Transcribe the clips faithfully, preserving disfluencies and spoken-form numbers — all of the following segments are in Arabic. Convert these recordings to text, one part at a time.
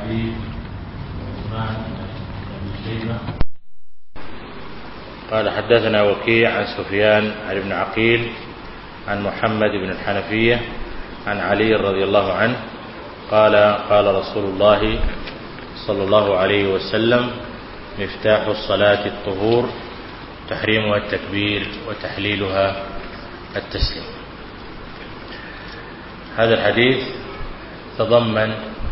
أبي عثمان بن شيبة قال حدثنا وكيع عن سفيان عن ابن عقيل عن محمد بن الحنفية عن علي رضي الله عنه قال قال رسول الله صلى الله عليه وسلم: مفتاح الصلاة الطهور، تحريمها التكبير وتحليلها التسليم. هذا الحديث تضمن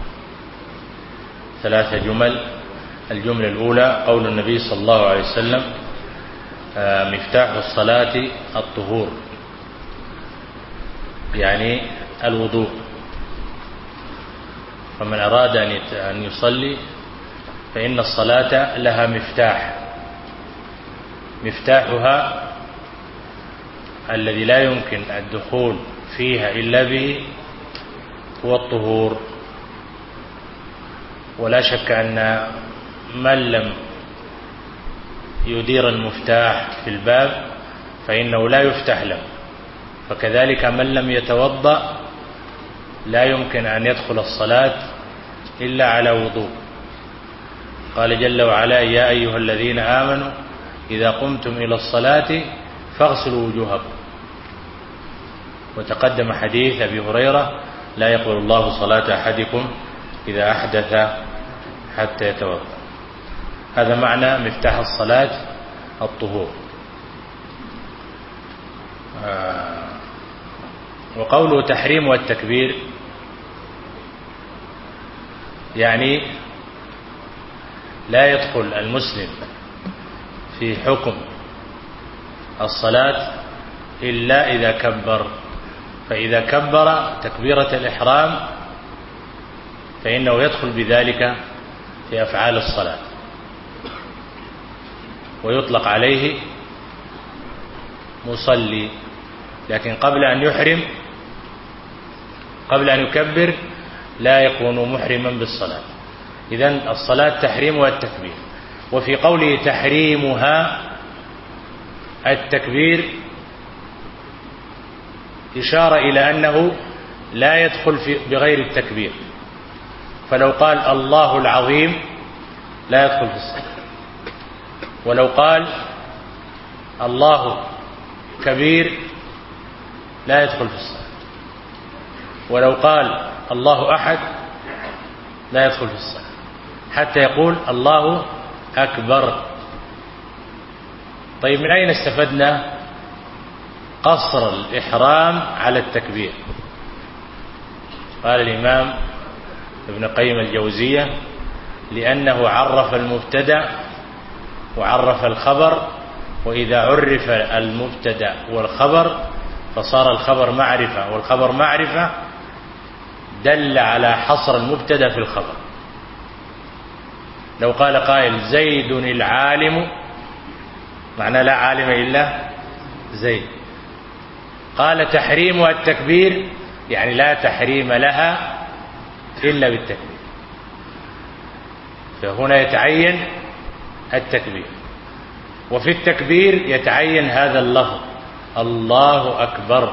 ثلاث جمل. الجملة الأولى قول النبي صلى الله عليه وسلم: مفتاح الصلاة الطهور، يعني الوضوء. فمن أراد أن يصلي فإن الصلاة لها مفتاح، مفتاحها الذي لا يمكن الدخول فيها إلا به هو الطهور. ولا شك أن من لم يدير المفتاح في الباب فإنه لا يفتح له، فكذلك من لم يتوضأ لا يمكن أن يدخل الصلاة إلا على وضوء. قال جل وعلا: يا أيها الذين آمنوا إذا قمتم إلى الصلاة فاغسلوا وجوهكم. وتقدم حديث أبي هريرة: لا يقبل الله صلاة أحدكم إذا أحدث حتى يتوضأ. هذا معنى مفتاح الصلاة الطهور. آه وقوله تحريم والتكبير يعني لا يدخل المسلم في حكم الصلاة إلا إذا كبر. فإذا كبر تكبيرة الإحرام فإنه يدخل بذلك في أفعال الصلاة، ويطلق عليه مصلي. لكن قبل أن يحرم، قبل أن يكبر، لا يكون محرما بالصلاة. إذن الصلاة تحريمها التكبير. وفي قوله تحريمها التكبير إشارة إلى أنه لا يدخل في بغير التكبير. فلو قال الله العظيم لا يدخل في الصلاة، ولو قال الله كبير لا يدخل في الصلاة، ولو قال الله أحد لا يدخل في الصلاة، حتى يقول الله أكبر. طيب، من أين استفدنا قصر الإحرام على التكبير؟ قال الإمام ابن قيم الجوزية: لأنه عرف المبتدأ وعرف الخبر، وإذا عرف المبتدأ والخبر فصار الخبر معرفة، والخبر معرفة دل على حصر المبتدأ في الخبر. لو قال قائل زيد العالم، معناه لا عالم إلا زيد. قال تحريمها التكبير، يعني لا تحريم لها إلا بالتكبير. فهنا يتعين التكبير، وفي التكبير يتعين هذا اللفظ الله أكبر.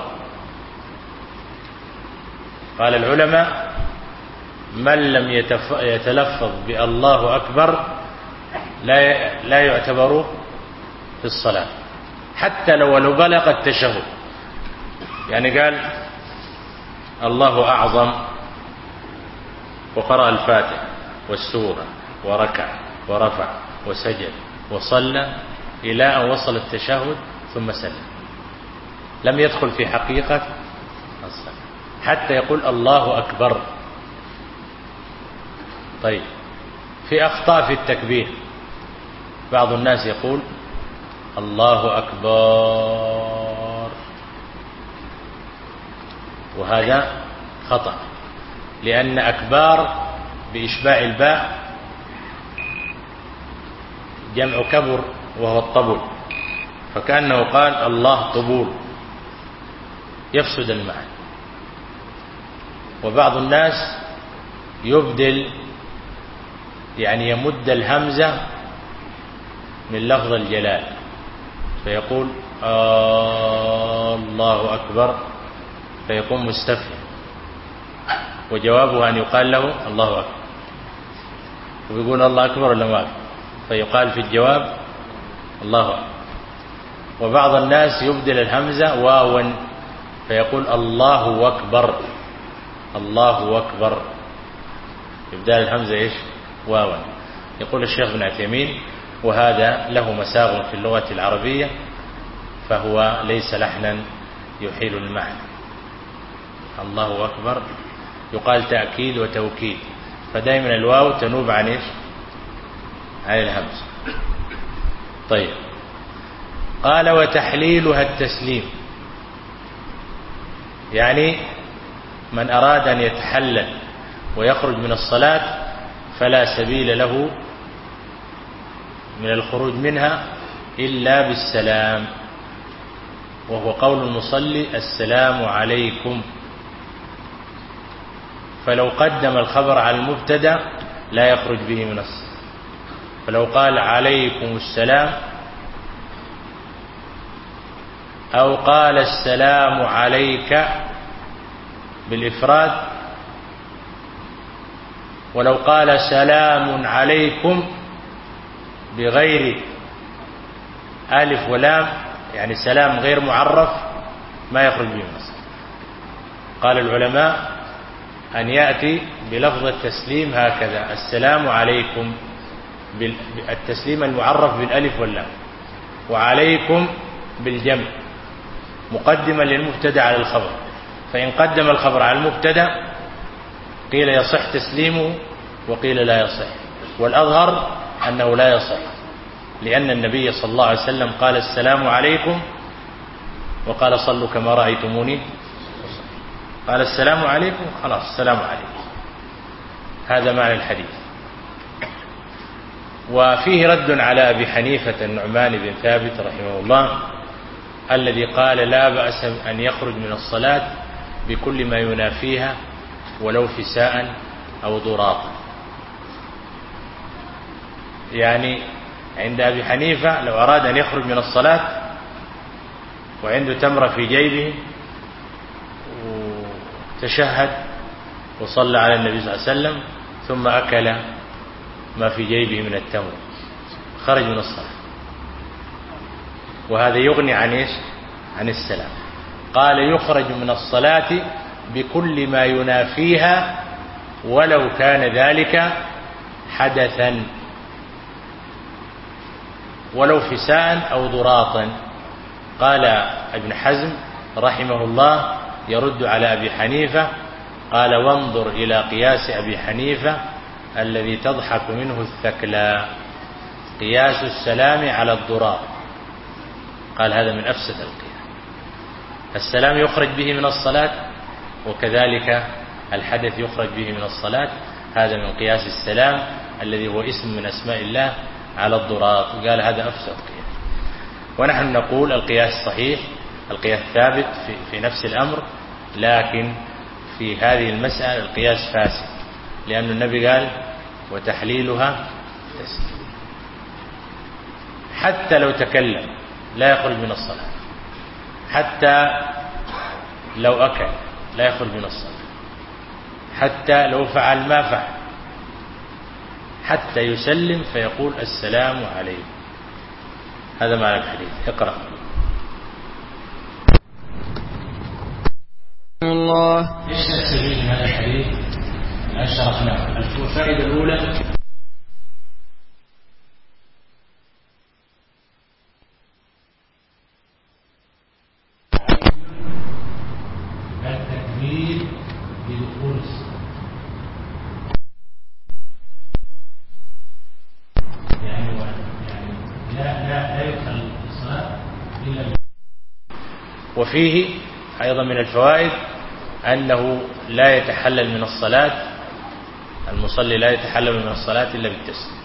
قال العلماء: من لم يتلفظ بالله أكبر لا لا يعتبر في الصلاة، حتى لو لو بلغ التشهد. يعني قال الله أعظم وقرأ الفاتحة والسورة وركع ورفع وسجد وصلى إلى أن وصل التشهد ثم سلم، لم يدخل في حقيقة الصلاة حتى يقول الله أكبر. طيب، في أخطاء في التكبير. بعض الناس يقول الله أكبر، وهذا خطأ، لأن أكبار بإشباع الباء جمع كبر وهو الطبل، فكأنه قال الله طبول، يفسد المعنى. وبعض الناس يبدل، يعني يمد الهمزة من لفظ الجلال فيقول آه الله أكبر، فيكون مستفهم، وجوابه أن يقال له الله أكبر. ويقول الله أكبر ولا ما في، فيقال في الجواب الله أكبر. وبعض الناس يبدل الهمزة واوا فيقول الله أكبر، الله أكبر، يبدل الهمزة إيش؟ واوا. يقول الشيخ ابن عثيمين وهذا له مساغ في اللغة العربية فهو ليس لحنا يحيل المعنى. الله أكبر يقال تأكيد وتوكيد، فدائما الواو تنوب عن إيش؟ عن الهمزة. طيب، قال وتحليلها التسليم، يعني من أراد أن يتحلل ويخرج من الصلاة فلا سبيل له من الخروج منها إلا بالسلام، وهو قول المصلي السلام عليكم. فلو قدم الخبر على المبتدأ لا يخرج به من الصلاة، فلو قال عليكم السلام أو قال السلام عليك بالإفراد، ولو قال سلام عليكم بغير ألف ولام يعني سلام غير معرف ما يخرج به من الصلاة. قال العلماء أن يأتي بلفظ التسليم هكذا السلام عليكم، التسليم المعرف بالألف واللام، وعليكم بالجمع مقدما للمبتدأ على الخبر. فإن قدم الخبر على المبتدأ قيل يصح تسليمه وقيل لا يصح، والأظهر أنه لا يصح، لأن النبي صلى الله عليه وسلم قال السلام عليكم وقال صلوا كما رأيتموني، قال السلام عليكم خلاص السلام عليكم، هذا معنى الحديث. وفيه رد على أبي حنيفة النعمان بن ثابت رحمه الله الذي قال لا بأس أن يخرج من الصلاة بكل ما ينافيها ولو فساء أو ضراطا. يعني عند أبي حنيفة لو أراد أن يخرج من الصلاة وعنده تمرة في جيبه وتشهد وصلى على النبي صلى الله عليه وسلم ثم أكل ما في جيبه من التمر خرج من الصلاة، وهذا يغني عن إيش؟ عن السلام. قال يخرج من الصلاة بكل ما ينافيها ولو كان ذلك حدثا ولو فساء أو ضراطا. قال ابن حزم رحمه الله يرد على أبي حنيفة، قال وانظر إلى قياس أبي حنيفة الذي تضحك منه الثكلى، قياس السلام على الضراط. قال هذا من أفسد القياس، السلام يخرج به من الصلاة وكذلك الحدث يخرج به من الصلاة، هذا من قياس السلام الذي هو اسم من أسماء الله على الضراط، قال هذا أفسد قياس. ونحن نقول القياس صحيح، القياس ثابت في, في نفس الأمر، لكن في هذه المسألة القياس فاسد، لأن النبي قال وتحليلها تسليم. حتى لو تكلم لا يخرج من الصلاة، حتى لو أكل لا يخرج من الصلاة، حتى لو فعل ما فعل، حتى يسلم فيقول السلام عليكم. هذا معنى الحديث. اقرأ. الله ايش تستفيد من هذا الحديث؟ الآن شرحناه. الفائدة الأولى التكبير بدخول الصلاة، يعني يعني لا لا لا يدخل الصلاة إلا. وفيه أيضا من الفوائد أنه لا يتحلل من الصلاة، المصلي لا يتحلل من الصلاة إلا بالتسليم.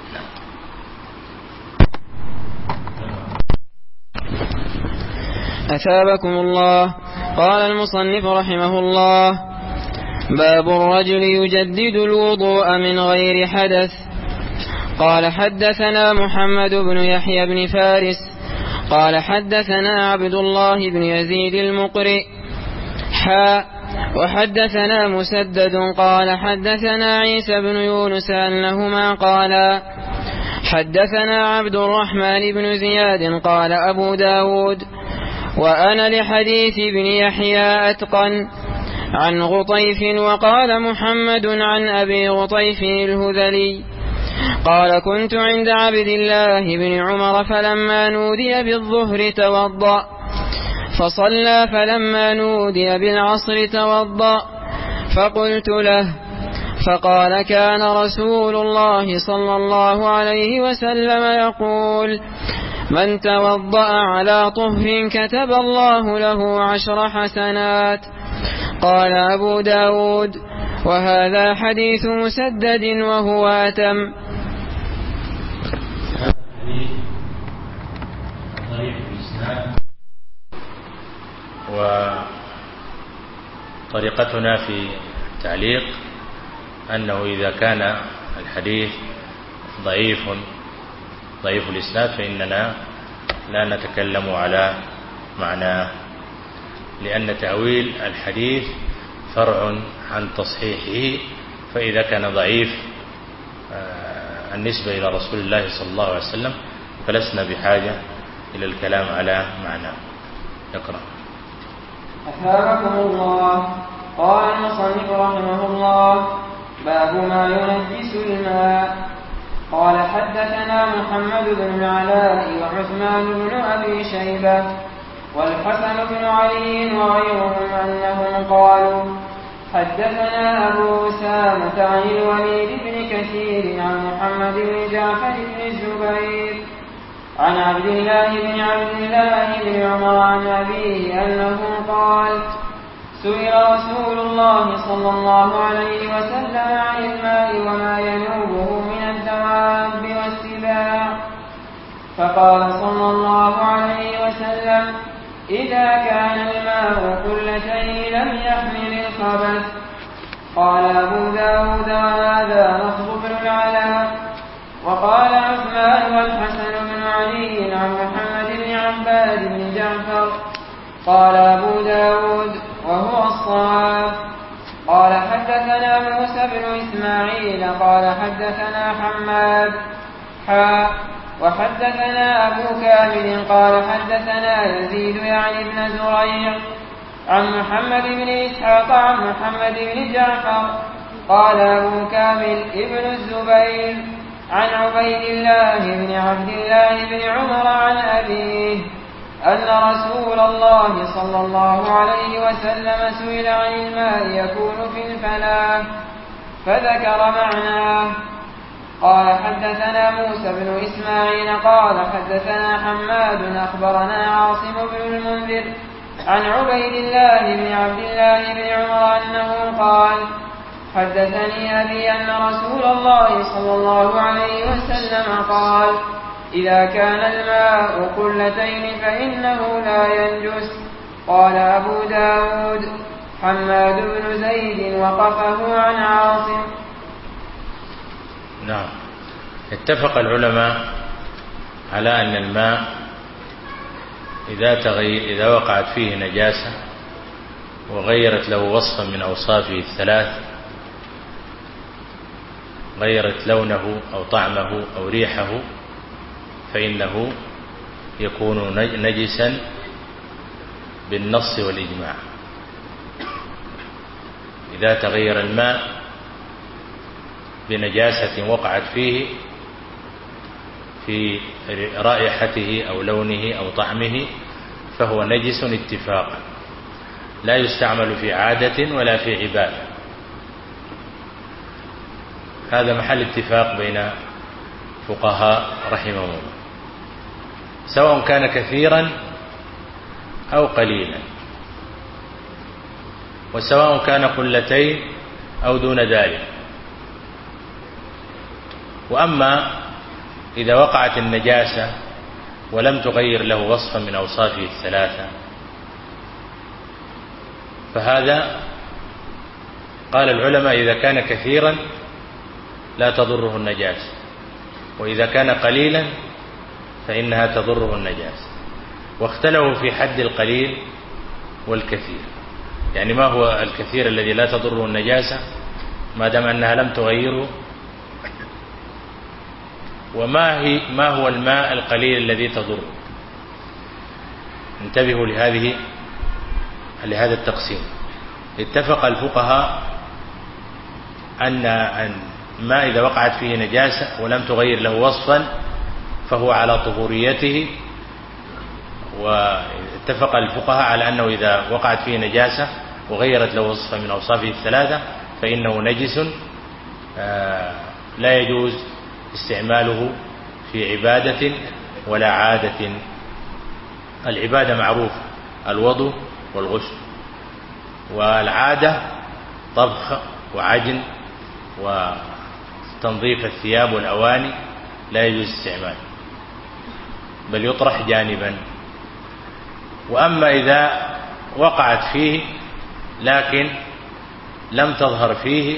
أثابكم الله. قال المصنف رحمه الله باب الرجل يجدد الوضوء من غير حدث. قال حدثنا محمد بن يحيى بن فارس قال حدثنا عبد الله بن يزيد المقرئ حا وحدثنا مسدد قال حدثنا عيسى بن يونس أنهما قالا حدثنا عبد الرحمن بن زياد قال أبو داود وأنا لحديث ابن يحيى أتقن عن غطيف. وقال محمد عن أبي غطيف الهذلي قال كنت عند عبد الله بن عمر فلما نودي بالظهر توضأ فصلى فلما نودي بالعصر توضأ فقلت له فقال كان رسول الله صلى الله عليه وسلم يقول من توضأ على طهر كتب الله له عشر حسنات. قال أبو داود وهذا حديث مسدد وهو أتم. وطريقتنا في التعليق أنه إذا كان الحديث ضعيف ضعيف الإسناد فإننا لا نتكلم على معناه، لأن تأويل الحديث فرع عن تصحيحه، فإذا كان ضعيف النسبة إلى رسول الله صلى الله عليه وسلم فلسنا بحاجة إلى الكلام على معناه. اقرأ. أثابكم الله. قال المصنف رحمه الله باب ما ينجس الماء. قال حدثنا محمد بن العلاء وعثمان بن أبي شيبة والحسن بن علي وغيرهم أنهم قالوا حدثنا أبو أسامة عن الوليد بن كثير عن محمد بن جعفر بن الزبير عن عبد الله بن عبد الله بن عمر عن أبيه أنه قال سئل رسول الله صلى الله عليه وسلم عن الماء وما ينوبه من الدواب والسباع فقال صلى الله عليه وسلم إذا كان الماء قلتين لم يحمل الخبث. قال أبو داود وهذا لفظ بن العلاء. وقال عثمان والحسن بن علي عن محمد بن عباد بن جعفر. قال أبو داود وهو الصواب. قال حدثنا موسى بن إسماعيل قال حدثنا حماد حاء وحدثنا أبو كامل قال حدثنا يزيد يعني بن زريع عن محمد بن إسحاق عن محمد بن جعفر. قال أبو كامل ابن الزبير عن عبيد الله بن عبد الله بن عمر عن أبيه أن رسول الله صلى الله عليه وسلم سئل عن الماء يكون في الفلاة فذكر معناه. قال حدثنا موسى بن إسماعيل قال حدثنا حماد أخبرنا عاصم بن المنذر عن عبيد الله بن عبد الله بن عمر أنه قال حدثني أبي أن رسول الله صلى الله عليه وسلم قال إذا كان الماء قلتين فإنه لا ينجس. قال أبو داود حماد بن زيد وقفه عن عاصم. نعم. اتفق العلماء على أن الماء إذا تغير إذا وقعت فيه نجاسة وغيرت له وصفا من أوصافه الثلاث، غيرت لونه أو طعمه أو ريحه، فإنه يكون نجسا بالنص والإجماع. إذا تغير الماء بنجاسة وقعت فيه في رائحته أو لونه أو طعمه فهو نجس اتفاقا، لا يستعمل في عادة ولا في عبادة. هذا محل اتفاق بين فقهاء رحمهم الله، سواء كان كثيرا أو قليلا، وسواء كان قلتين أو دون ذلك. وأما إذا وقعت النجاسة ولم تغير له وصفا من أوصافه الثلاثة فهذا قال العلماء إذا كان كثيرا لا تضره النجاسة، وإذا كان قليلا فإنها تضره النجاسة. واختلفوا في حد القليل والكثير، يعني ما هو الكثير الذي لا تضره النجاسة ما دام أنها لم تغيره؟ وما هي ما هو الماء القليل الذي تضره؟ انتبهوا لهذه لهذا التقسيم. اتفق الفقهاء أن الماء إذا وقعت فيه نجاسة ولم تغير له وصفا فهو على طهوريته، واتفق الفقهاء على أنه إذا وقعت فيه نجاسة وغيرت له وصفا من أوصافه الثلاثة فإنه نجس لا يجوز استعماله في عبادة ولا عادة. العبادة معروف الوضوء والغسل، والعادة طبخ وعجن وتنظيف الثياب والأواني لا يجوز استعماله بل يطرح جانبا. وأما إذا وقعت فيه لكن لم تظهر فيه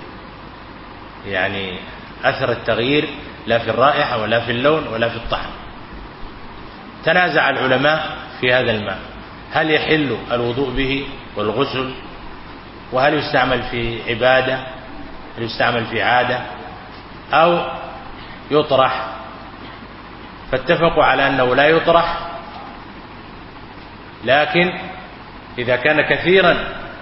يعني أثر التغيير لا في الرائحة ولا في اللون ولا في الطعم، تنازع العلماء في هذا الماء هل يحل الوضوء به والغسل، وهل يستعمل في عبادة، هل يستعمل في عادة، أو يطرح. فاتفقوا على أنه لا يطرح، لكن إذا كان كثيرا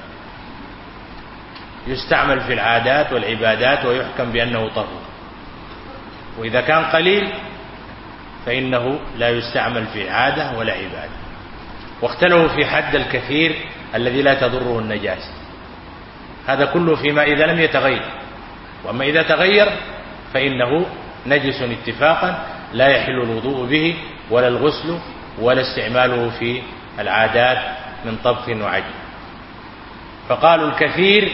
يستعمل في العادات والعبادات ويحكم بأنه طهور، وإذا كان قليل فإنه لا يستعمل في عادة ولا عبادة. واختلفوا في حد الكثير الذي لا تضره النجاسة، هذا كله فيما إذا لم يتغير. وأما إذا تغير فإنه نجس اتفاقا لا يحل الوضوء به ولا الغسل ولا استعماله في العادات من طبخ وعجن. فقالوا الكثير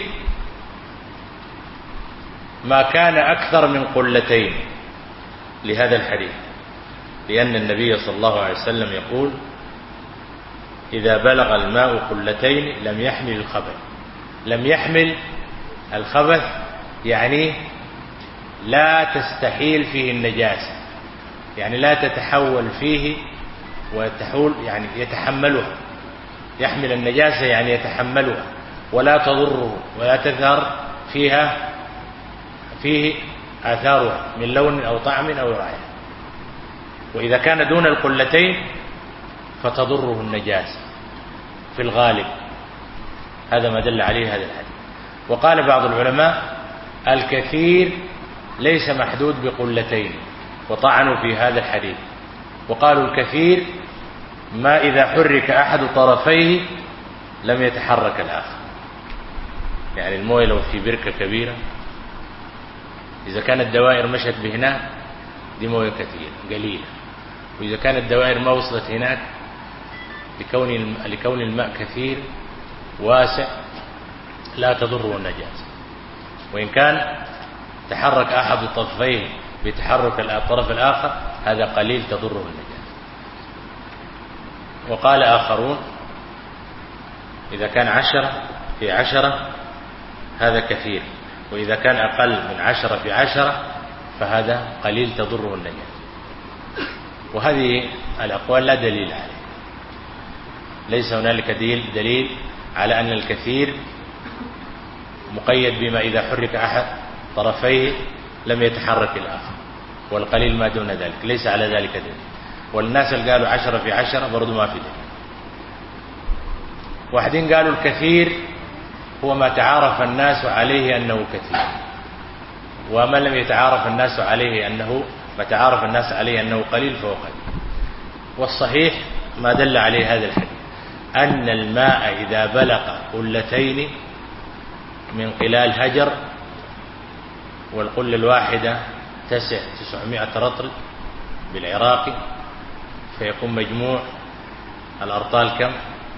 ما كان أكثر من قلتين لهذا الحديث، لأن النبي صلى الله عليه وسلم يقول إذا بلغ الماء قلتين لم يحمل الخبث. لم يحمل الخبث يعني لا تستحيل فيه النجاسة، يعني لا تتحول فيه وتحول يعني يتحملها. يحمل النجاسة يعني يتحملها ولا تضره ولا تظهر فيها فيه آثارها من لون أو طعم أو رائحة. وإذا كان دون القلتين فتضره النجاسة في الغالب، هذا ما دل عليه هذا الحديث. وقال بعض العلماء الكثير ليس محدود بقلتين، وطعنوا في هذا الحديث وقالوا الكثير ما إذا حرك أحد طرفيه لم يتحرك الآخر. يعني المويه لو في بركة كبيرة إذا كانت الدوائر مشت بهناك دي مويه كثيرة قليلة، وإذا كانت الدوائر ما وصلت هناك لكون لكون الماء كثير واسع لا تضره النجاسة. وإن كان تحرك أحد الطرفين بتحرك الطرف الآخر هذا قليل تضره النجاسة. وقال آخرون إذا كان عشرة في عشرة هذا كثير، وإذا كان أقل من عشرة في عشرة فهذا قليل تضره النجاسة. وهذه الأقوال لا دليل عليه، ليس هنالك دليل على أن الكثير مقيد بما إذا حرك أحد طرفيه لم يتحرك الآخر، والقليل ما دون ذلك ليس على ذلك دليل. والناس اللي قالوا عشرة في عشرة برضو ما في دليل. واحدين قالوا الكثير هو ما تعارف الناس عليه أنه كثير، وما لم يتعارف الناس عليه أنه ما تعارف الناس عليه أنه قليل فهو قليل. والصحيح ما دل عليه هذا الحديث أن الماء إذا بلغ قلتين من قلال هجر، والقلة الواحدة تسع تسعمائة رطل بالعراقي، فيكون مجموع الأرطال كم؟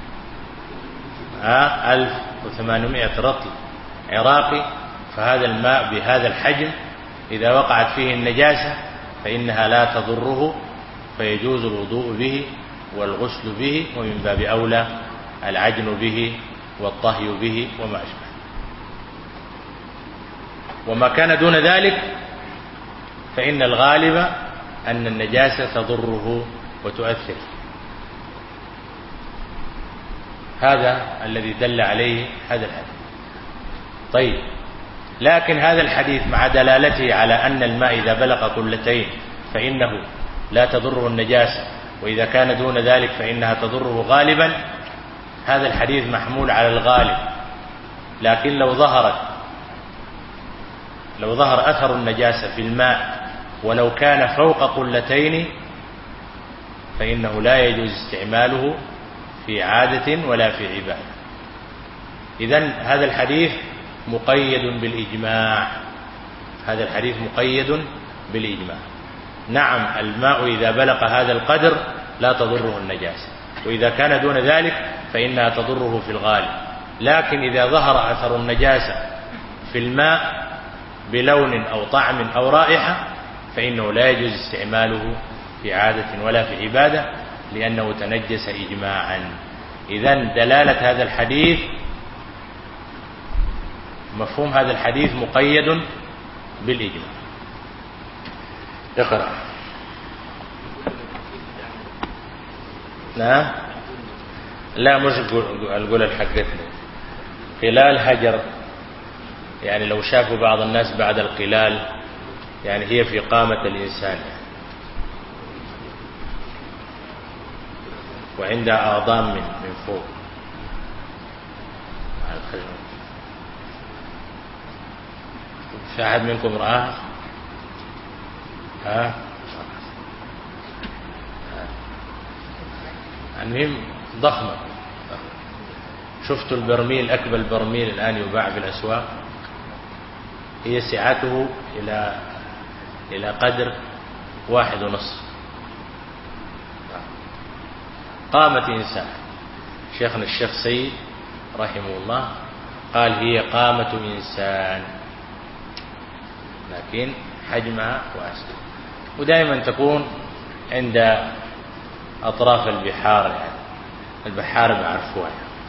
ها ألف وثمانمائة رطل عراقي. فهذا الماء بهذا الحجم إذا وقعت فيه النجاسة فإنها لا تضره، فيجوز الوضوء به والغسل به، ومن باب أولى العجن به والطهي به وما أشبه. وما كان دون ذلك فإن الغالب أن النجاسة تضره وتؤثر. هذا الذي دل عليه هذا الحديث. طيب، لكن هذا الحديث مع دلالته على أن الماء إذا بلغ قلتين فإنه لا تضره النجاسة، وإذا كان دون ذلك فإنها تضره غالبا، هذا الحديث محمول على الغالب. لكن لو ظهرت لو ظهر أثر النجاسة في الماء ولو كان فوق قلتين فإنه لا يجوز استعماله في عادة ولا في عبادة. إذن هذا الحديث مقيد بالإجماع، هذا الحديث مقيد بالإجماع. نعم، الماء إذا بلغ هذا القدر لا تضره النجاسة، وإذا كان دون ذلك فإنها تضره في الغالب. لكن إذا ظهر أثر النجاسة في الماء بلون أو طعم أو رائحة فإنه لا يجوز استعماله في عادة ولا في عبادة، لأنه تنجس إجماعا. إذن دلالة هذا الحديث، مفهوم هذا الحديث مقيد بالإجماع. اقرأ. لا لا مش القول الحقتنا قلال هجر، يعني لو شافوا بعض الناس بعد القلال يعني هي في قامة الإنسان وعندها أعظام من من فوق. في أحد منكم رآها؟ ها؟ المهم ضخمة. شفتوا البرميل، أكبر برميل الآن يباع في الأسواق، هي سعته إلى إلى قدر واحد ونصف قامة إنسان. شيخنا الشيخ سيد رحمه الله قال هي قامة إنسان، لكن حجمها واسع، ودائما تكون عند أطراف البحار، يعني البحار بعرفوها،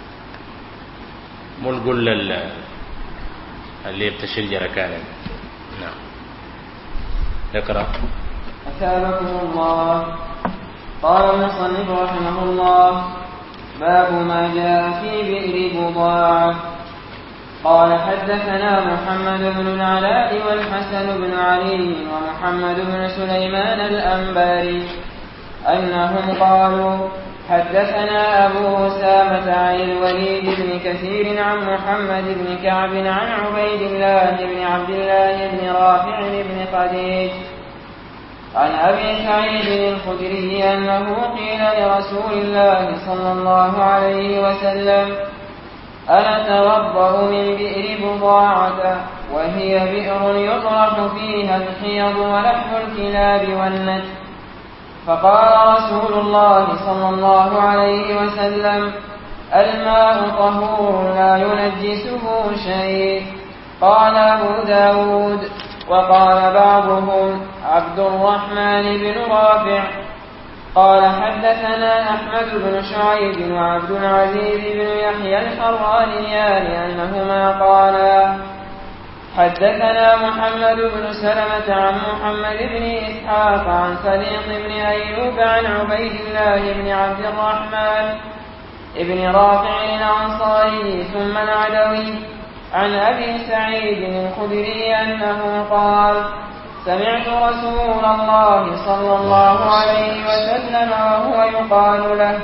مو نقول اللي بتشجر كان. نعم. اقرأ. أثابكم الله. قال المصنف رحمه الله: باب ما جاء في بئر بضاعة. قال حدثنا محمد بن العلاء والحسن بن علي ومحمد بن سليمان الأنباري أنهم قالوا حدثنا أبو أسامة عن الوليد بن كثير عن محمد بن كعب عن عبيد الله بن عبد الله بن رافع بن خديج عن أبي سعيد الخدري أنه قيل لرسول الله صلى الله عليه وسلم: أنا توضأ من بئر بضاعة وهي بئر يطرح فيها الحيض ولحم الكلاب والنتن. فقال رسول الله صلى الله عليه وسلم: الماء طهور لا ينجسه شيء. قال أبو داود. وقال بعضهم عبد الرحمن بن رافع. قال حدثنا أحمد بن شعيب وعبد العزيز بن يحيى الحرانيان أنهما قالا حدثنا محمد بن سلمة عن محمد بن إسحاق عن سليق بن أيوب عن عبيد الله بن عبد الرحمن بن رافع الأنصاري ثم العدوي عن أبي سعيد الخدري أنه قال: سمعت رسول الله صلى الله عليه وسلم وهو يقال له: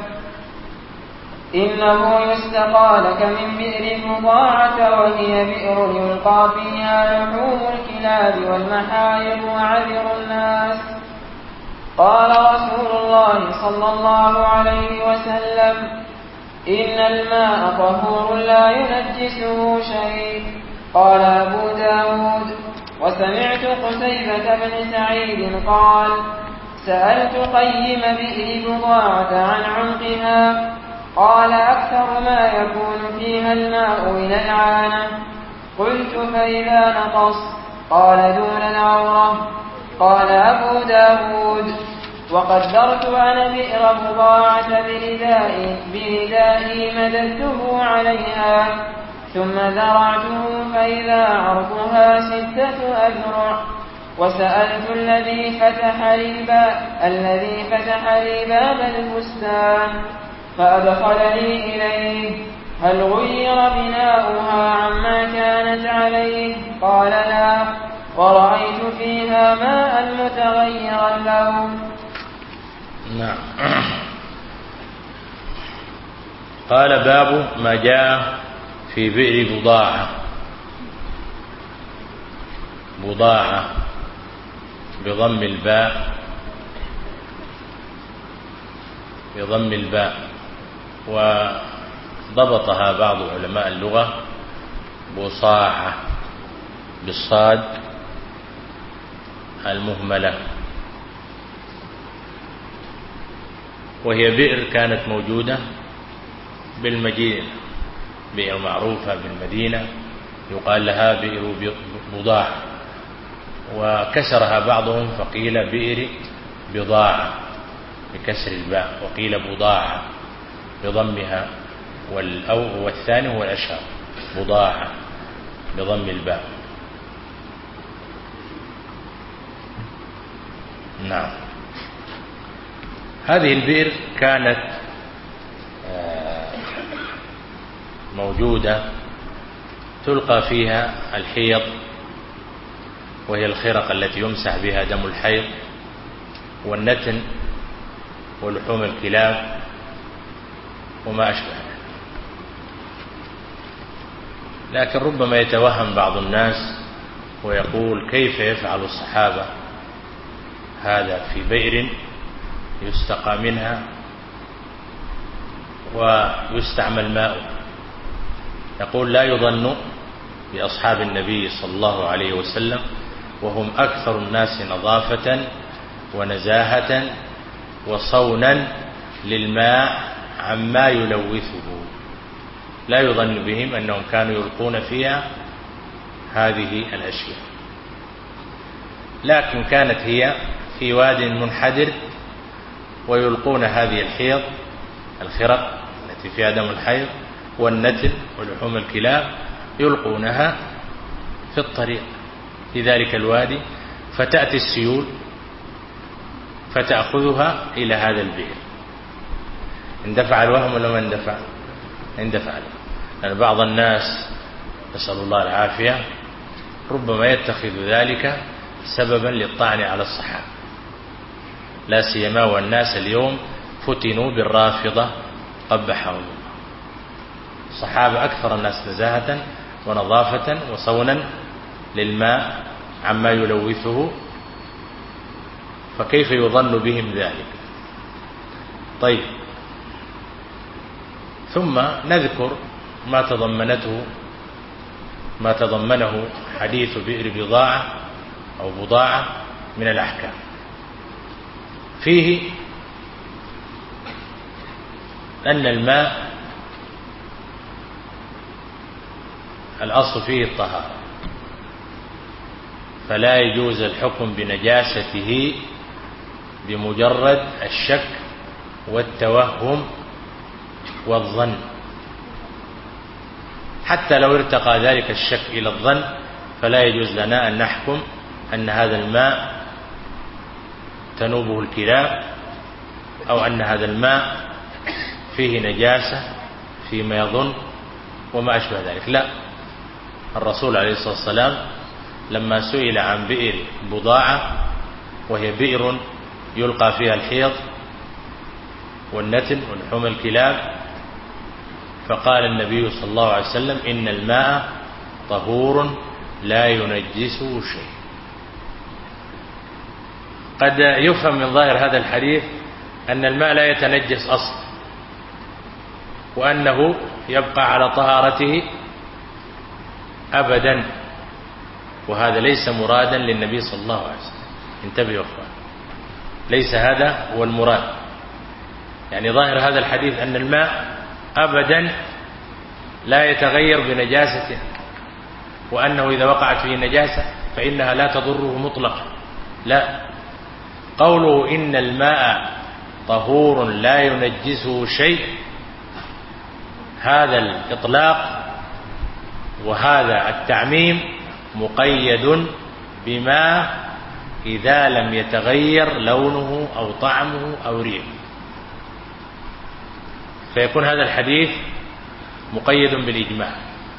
إنه يستقى لك من بئر بضاعة وهي بئر يلقى فيها لحوم الكلاب والمحايض وعذر الناس. قال رسول الله صلى الله عليه وسلم: إن الماء طهور لا ينجسه شيء. قال أبو داود. وسمعت قتيبة بن سعيد قال: سألت قيم بئر بضاعة عن عمقها، قال: أكثر ما يكون فيها الماء إلى العانة. قلت: فإذا نقص؟ قال: دون العورة. قال أبو داود: وقدرت أنا بئر بضاعة بردائي بردائي مددته عليها ثم ذرعته فإذا عرضها ستة أذرع. وسألت الذي فتح لي باب الذي فتح لي باب البستان فأدخلني إليه. هل غير بناؤها عما كانت عليه؟ قال لا، ورأيت فيها ماء متغير اللون. نعم. قال باب ما جاء في بئر بضاعة. بضاعة بضم الباء بضم الباء وضبطها بعض علماء اللغة بصاعة بالصاد المهملة، وهي بئر كانت موجودة بالمدينة، بئر معروفة بالمدينة يقال لها بئر بضاعة، وكسرها بعضهم فقيل بئر بضاعة بكسر الباء، وقيل بضاعة بضمها، والثاني هو الأشهر بضاعة بضم الباء. نعم. هذه البئر كانت موجودة تلقى فيها الحيض، وهي الخرق التي يمسح بها دم الحيض، والنتن ولحوم الكلاب وما أشبه. لكن ربما يتوهم بعض الناس ويقول كيف يفعل الصحابة هذا في بئر يستقى منها ويستعمل ماؤه. يقول لا يظن بأصحاب النبي صلى الله عليه وسلم وهم أكثر الناس نظافة ونزاهة وصونا للماء عما يلوثه، لا يظن بهم أنهم كانوا يلقون فيها هذه الأشياء، لكن كانت هي في واد منحدر ويلقون هذه الحيض الخرق التي فيها دم الحيض والنتن ولحوم الكلاب، يلقونها في الطريق في ذلك الوادي، فتأتي السيول فتأخذها إلى هذا البئر. اندفع الوهم ولا ما اندفع؟ اندفع. لأن بعض الناس نسأل الله العافية ربما يتخذ ذلك سببا للطعن على الصحابة، لا سيما والناس اليوم فتنوا بالرافضة قبحهم الله. الصحابة أكثر الناس نزاهة ونظافة وصونا للماء عما يلوثه، فكيف يظن بهم ذلك؟ طيب، ثم نذكر ما تضمنته ما تضمنه حديث بئر بضاعة أو بضاعة من الأحكام. فيه أن الماء الأصل فيه الطهارة، فلا يجوز الحكم بنجاسته بمجرد الشك والتوهم والظن، حتى لو ارتقى ذلك الشك إلى الظن فلا يجوز لنا أن نحكم أن هذا الماء تنوبه الكلاب أو أن هذا الماء فيه نجاسة فيما يظن وما أشبه ذلك. لا، الرسول عليه الصلاة والسلام لما سئل عن بئر بضاعة وهي بئر يلقى فيها الحيض والنتن ولحوم الكلاب، فقال النبي صلى الله عليه وسلم إن الماء طهور لا ينجسه شيء. قد يفهم من ظاهر هذا الحديث أن الماء لا يتنجس أصلا، وأنه يبقى على طهارته أبدا، وهذا ليس مرادا للنبي صلى الله عليه وسلم. انتبهوا يا أخوان، ليس هذا هو المراد. يعني ظاهر هذا الحديث أن الماء أبدا لا يتغير بنجاسته، وأنه إذا وقعت فيه نجاسة فإنها لا تضره مطلقا. لا، قوله إن الماء طهور لا ينجسه شيء، هذا الإطلاق وهذا التعميم مقيد بما إذا لم يتغير لونه أو طعمه أو ريحه. فيكون هذا الحديث مقيد بالإجماع،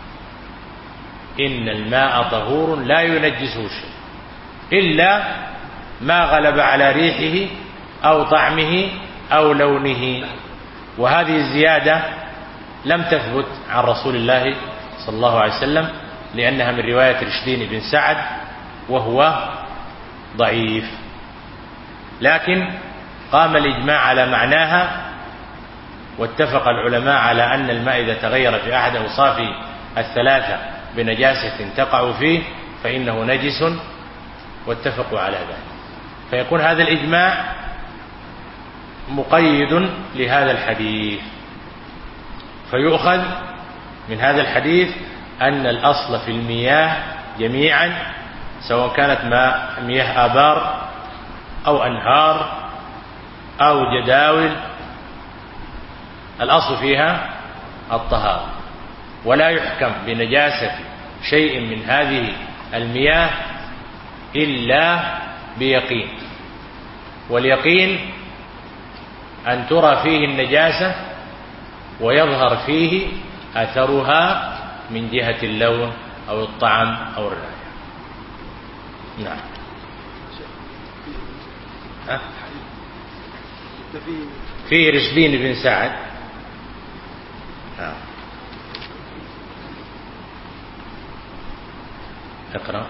إن الماء طهور لا ينجسه شيء إلا ما غلب على ريحه أو طعمه أو لونه. وهذه الزيادة لم تثبت عن رسول الله صلى الله عليه وسلم، لأنها من رواية رشدين بن سعد وهو ضعيف، لكن قام الإجماع على معناها، واتفق العلماء على أن الماء إذا تغير في أحد أوصافه الثلاثة بنجاسة تقع فيه فإنه نجس، واتفقوا على ذلك. فيكون هذا الإجماع مقيد لهذا الحديث. فيؤخذ من هذا الحديث أن الأصل في المياه جميعا، سواء كانت ماء مياه آبار أو أنهار أو جداول، الأصل فيها الطهارة، ولا يحكم بنجاسة شيء من هذه المياه إلا بيقين. واليقين أن ترى فيه النجاسة ويظهر فيه أثرها من جهة اللون أو الطعم أو الرائحة. نعم. أه؟ فيه رشدين بن سعد. نعم. اقرأ.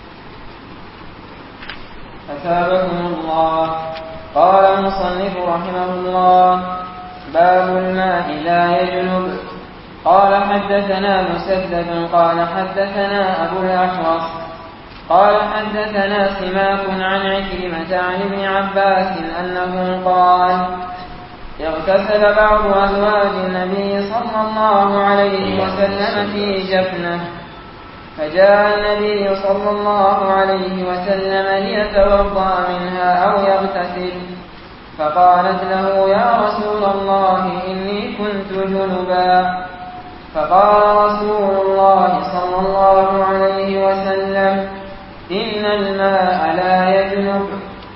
أثابكم الله. قال المصنف رحمه الله: باب الماء لا يجنب. قال حدثنا مسدد قال حدثنا أبو الأحوص قال حدثنا سماك عن عكرمة عن ابن عباس أنه قال: اغتسل بعض أزواج النبي صلى الله عليه وسلم في جفنة، فجاء النبي صلى الله عليه وسلم ليتوضأ منها أو يغتسل، فقالت له: يا رسول الله إني كنت جنبا. فقال رسول الله صلى الله عليه وسلم: إن الماء لا يجنب.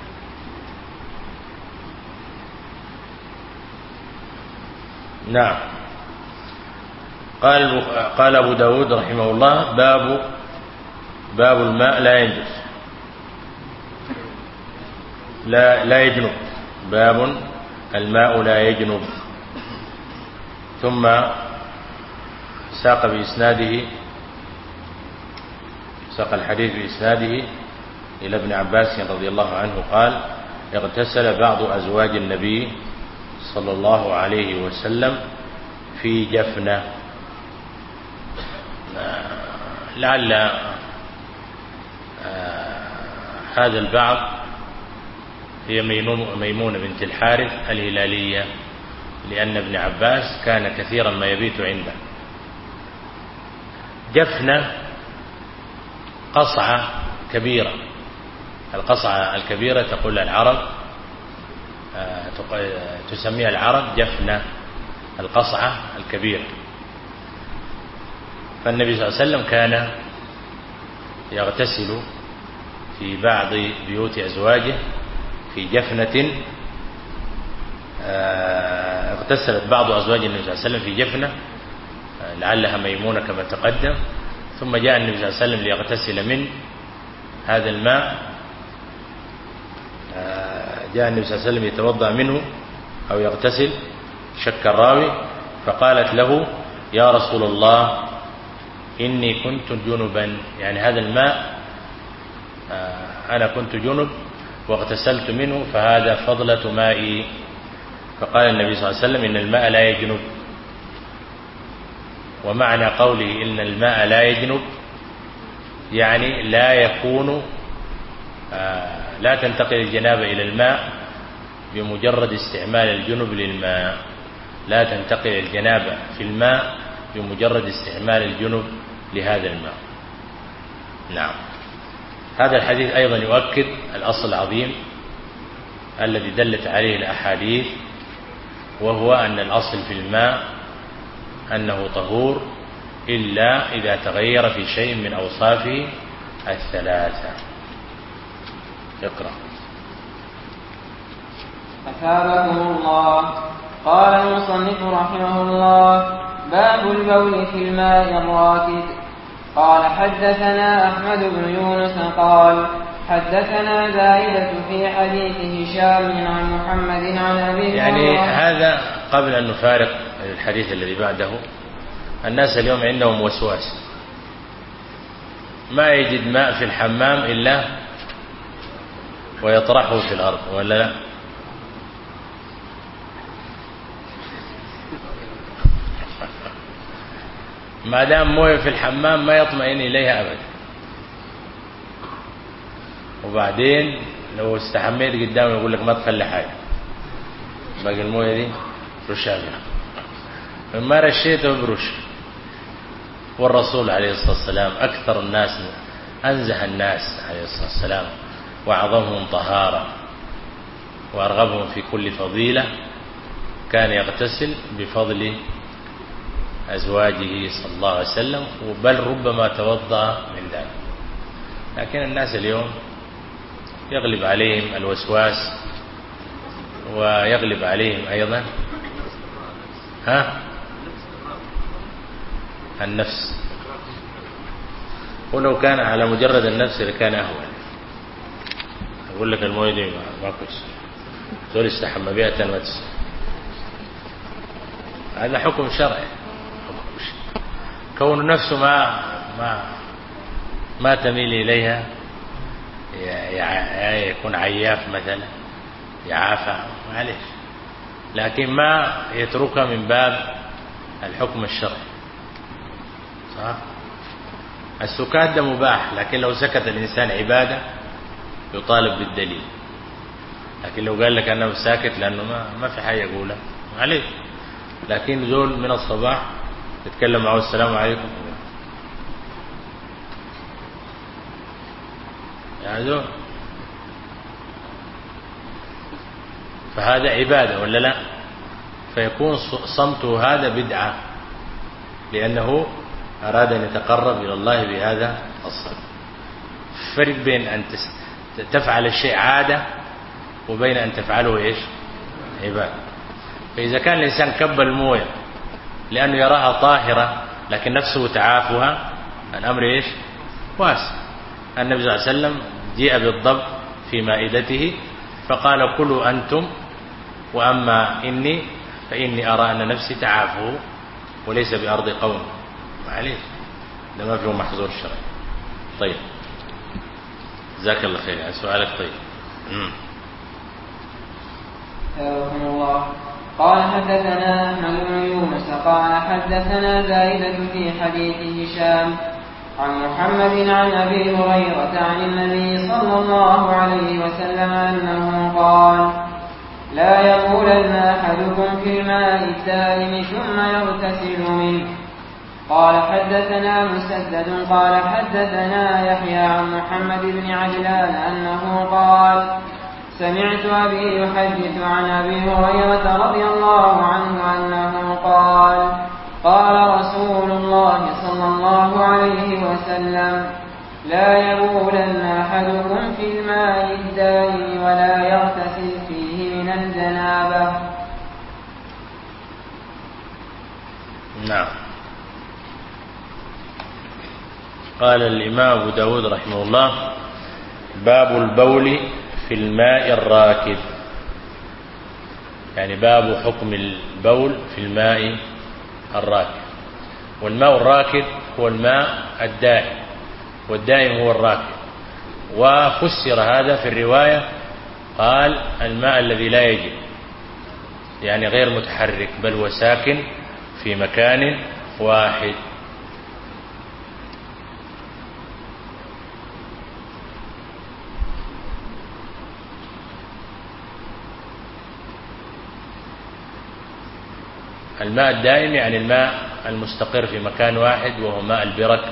نعم. قال قال أبو داود رحمه الله: باب باب الماء لا ينجس لا لا يجنب. باب الماء لا يجنب. ثم ساق بإسناده ساق الحديث بإسناده إلى ابن عباس رضي الله عنه قال: اغتسل بعض أزواج النبي صلى الله عليه وسلم في جفنة. لعل هذا البعض هي ميمونة بنت الحارث الهلالية، لأن ابن عباس كان كثيرا ما يبيت عنده. جفنة قصعة كبيرة. القصعة الكبيرة تقول العرب تسميها العرب جفنة، القصعة الكبيرة. فالنبي صلى الله عليه وسلم كان يغتسل في بعض بيوت أزواجه في جفنة. اغتسلت بعض أزواج النبي صلى الله عليه وسلم في جفنة لعلها ميمونة كما تقدم. ثم جاء النبي صلى الله عليه وسلم ليغتسل من هذا الماء، جاء النبي صلى الله عليه وسلم يتوضأ منه أو يغتسل، شك الراوي، فقالت له: يا رسول الله إني كنت جنبا، يعني هذا الماء أنا كنت جنب واغتسلت منه فهذا فضلة مائي. فقال النبي صلى الله عليه وسلم: إن الماء لا يجنب. ومعنى قوله إن الماء لا يجنب يعني لا يكون لا تنتقل الجنابة إلى الماء بمجرد استعمال الجنب للماء، لا تنتقل الجنابة في الماء بمجرد استعمال الجنب لهذا الماء. نعم. هذا الحديث أيضا يؤكد الأصل العظيم الذي دلت عليه الأحاديث، وهو أن الأصل في الماء أنه طهور إلا إذا تغير في شيء من أوصافه الثلاثة. اقرأ. أثابكم الله. قال المصنف رحمه الله: باب البول في الماء الراكد. قال حدثنا أحمد بن يونس قال حدثنا زائدة في حديث هشام عن محمد عن أبي يعني هذا قبل أن نفارق الحديث الذي بعده. الناس اليوم عندهم وسواس، ما يجد ماء في الحمام إلا ويطرحه في الأرض، ولا لا؟ ما دام مويه في الحمام ما يطمئن إليها أبدا. وبعدين لو استحميت قدامه يقول لك ما تخلي حاجة، باقي المويه دي رشها بها، ما رشيته برش. والرسول عليه الصلاة والسلام أكثر الناس أنزه الناس عليه الصلاة والسلام، وأعظمهم طهارة وأرغبهم في كل فضيلة، كان يغتسل بفضل أزواجه صلى الله عليه وسلم، بل ربما توضأ من ذلك. لكن الناس اليوم يغلب عليهم الوسواس، ويغلب عليهم أيضا ها النفس. ولو كان على مجرد النفس لكان أهون. أقول لك المويه دي ما كويس، زول استحمى بها تنمتس، هذا حكم شرعي. كون نفسه ما ما ما تميل إليها، يكون عياف مثلا يعافى معلش، لكن ما يتركها من باب الحكم الشرعي. صح؟ السكات ده مباح، لكن لو سكت الإنسان عبادة يطالب بالدليل. لكن لو قال لك أنا ساكت لأنه ما ما في حاجة يقولها معلش، لكن زول من الصباح تتكلم معه السلام عليكم يا زول، فهذا عبادة ولا لا؟ فيكون صمته هذا بدعة، لأنه أراد أن يتقرب إلى الله بهذا الصمت. فرق بين أن تفعل الشيء عادة وبين أن تفعله إيش؟ عبادة. فإذا كان الإنسان كب المويه لأنه يراها طاهرة لكن نفسه تعافها، الأمر إيش؟ واسع. النبي صلى الله عليه وسلم جاء بالضب في مائدته فقال كلوا أنتم وأما إني فإني أرى أن نفسي تعافه وليس بأرض قوم. معليش، ده ما فيه محظور الشرع. طيب جزاك الله خير. يعني سؤالك طيب. رحمه الله. قال حدثنا أحمد بن يونس قال حدثنا زائدة في حديث هشام عن محمد عن أبي هريرة عن النبي صلى الله عليه وسلم أنه قال: لا يبولن أحدكم في الماء الدائم ثم يغتسل منه. قال حدثنا مسدد قال حدثنا يحيى عن محمد بن عجلان أنه قال: سمعت أبي يحدث عن أبي هريرة رضي الله عنه أنه قال: قال رسول الله صلى الله عليه وسلم: لا يبولن أحدكم في الماء الدائم ولا يغتسل فيه من الجنابة. نعم. قال الإمام أبو داود رحمه الله: باب البول في الماء الراكد، يعني باب حكم البول في الماء الراكد. والماء الراكد هو الماء الدائم، والدائم هو الراكد. وفسر هذا في الرواية قال: الماء الذي لا يجري، يعني غير متحرك بل وساكن في مكان واحد. الماء الدائم يعني الماء المستقر في مكان واحد، وهو ماء البرك،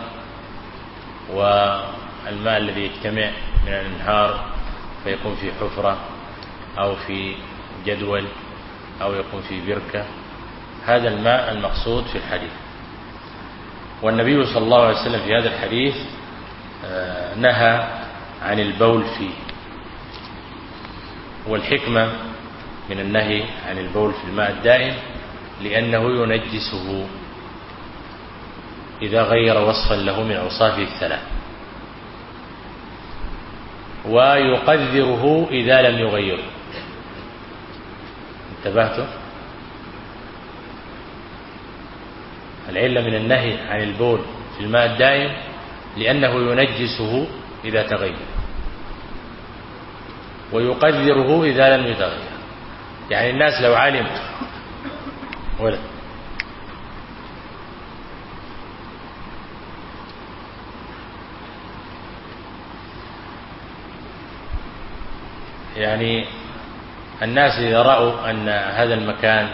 والماء الذي يجتمع من الانهار فيكون في حفرة أو في جدول أو يكون في بركة. هذا الماء المقصود في الحديث. والنبي صلى الله عليه وسلم في هذا الحديث نهى عن البول فيه. والحكمة من النهي عن البول في الماء الدائم لأنه ينجسه إذا غير وصفا له من أوصافه الثلاث، ويقذره إذا لم يغيره. انتبهتم؟ العلة من النهي عن البول في الماء الدائم لأنه ينجسه إذا تغير، ويقذره إذا لم يتغير. يعني الناس لو علم ولا يعني الناس إذا رأوا أن هذا المكان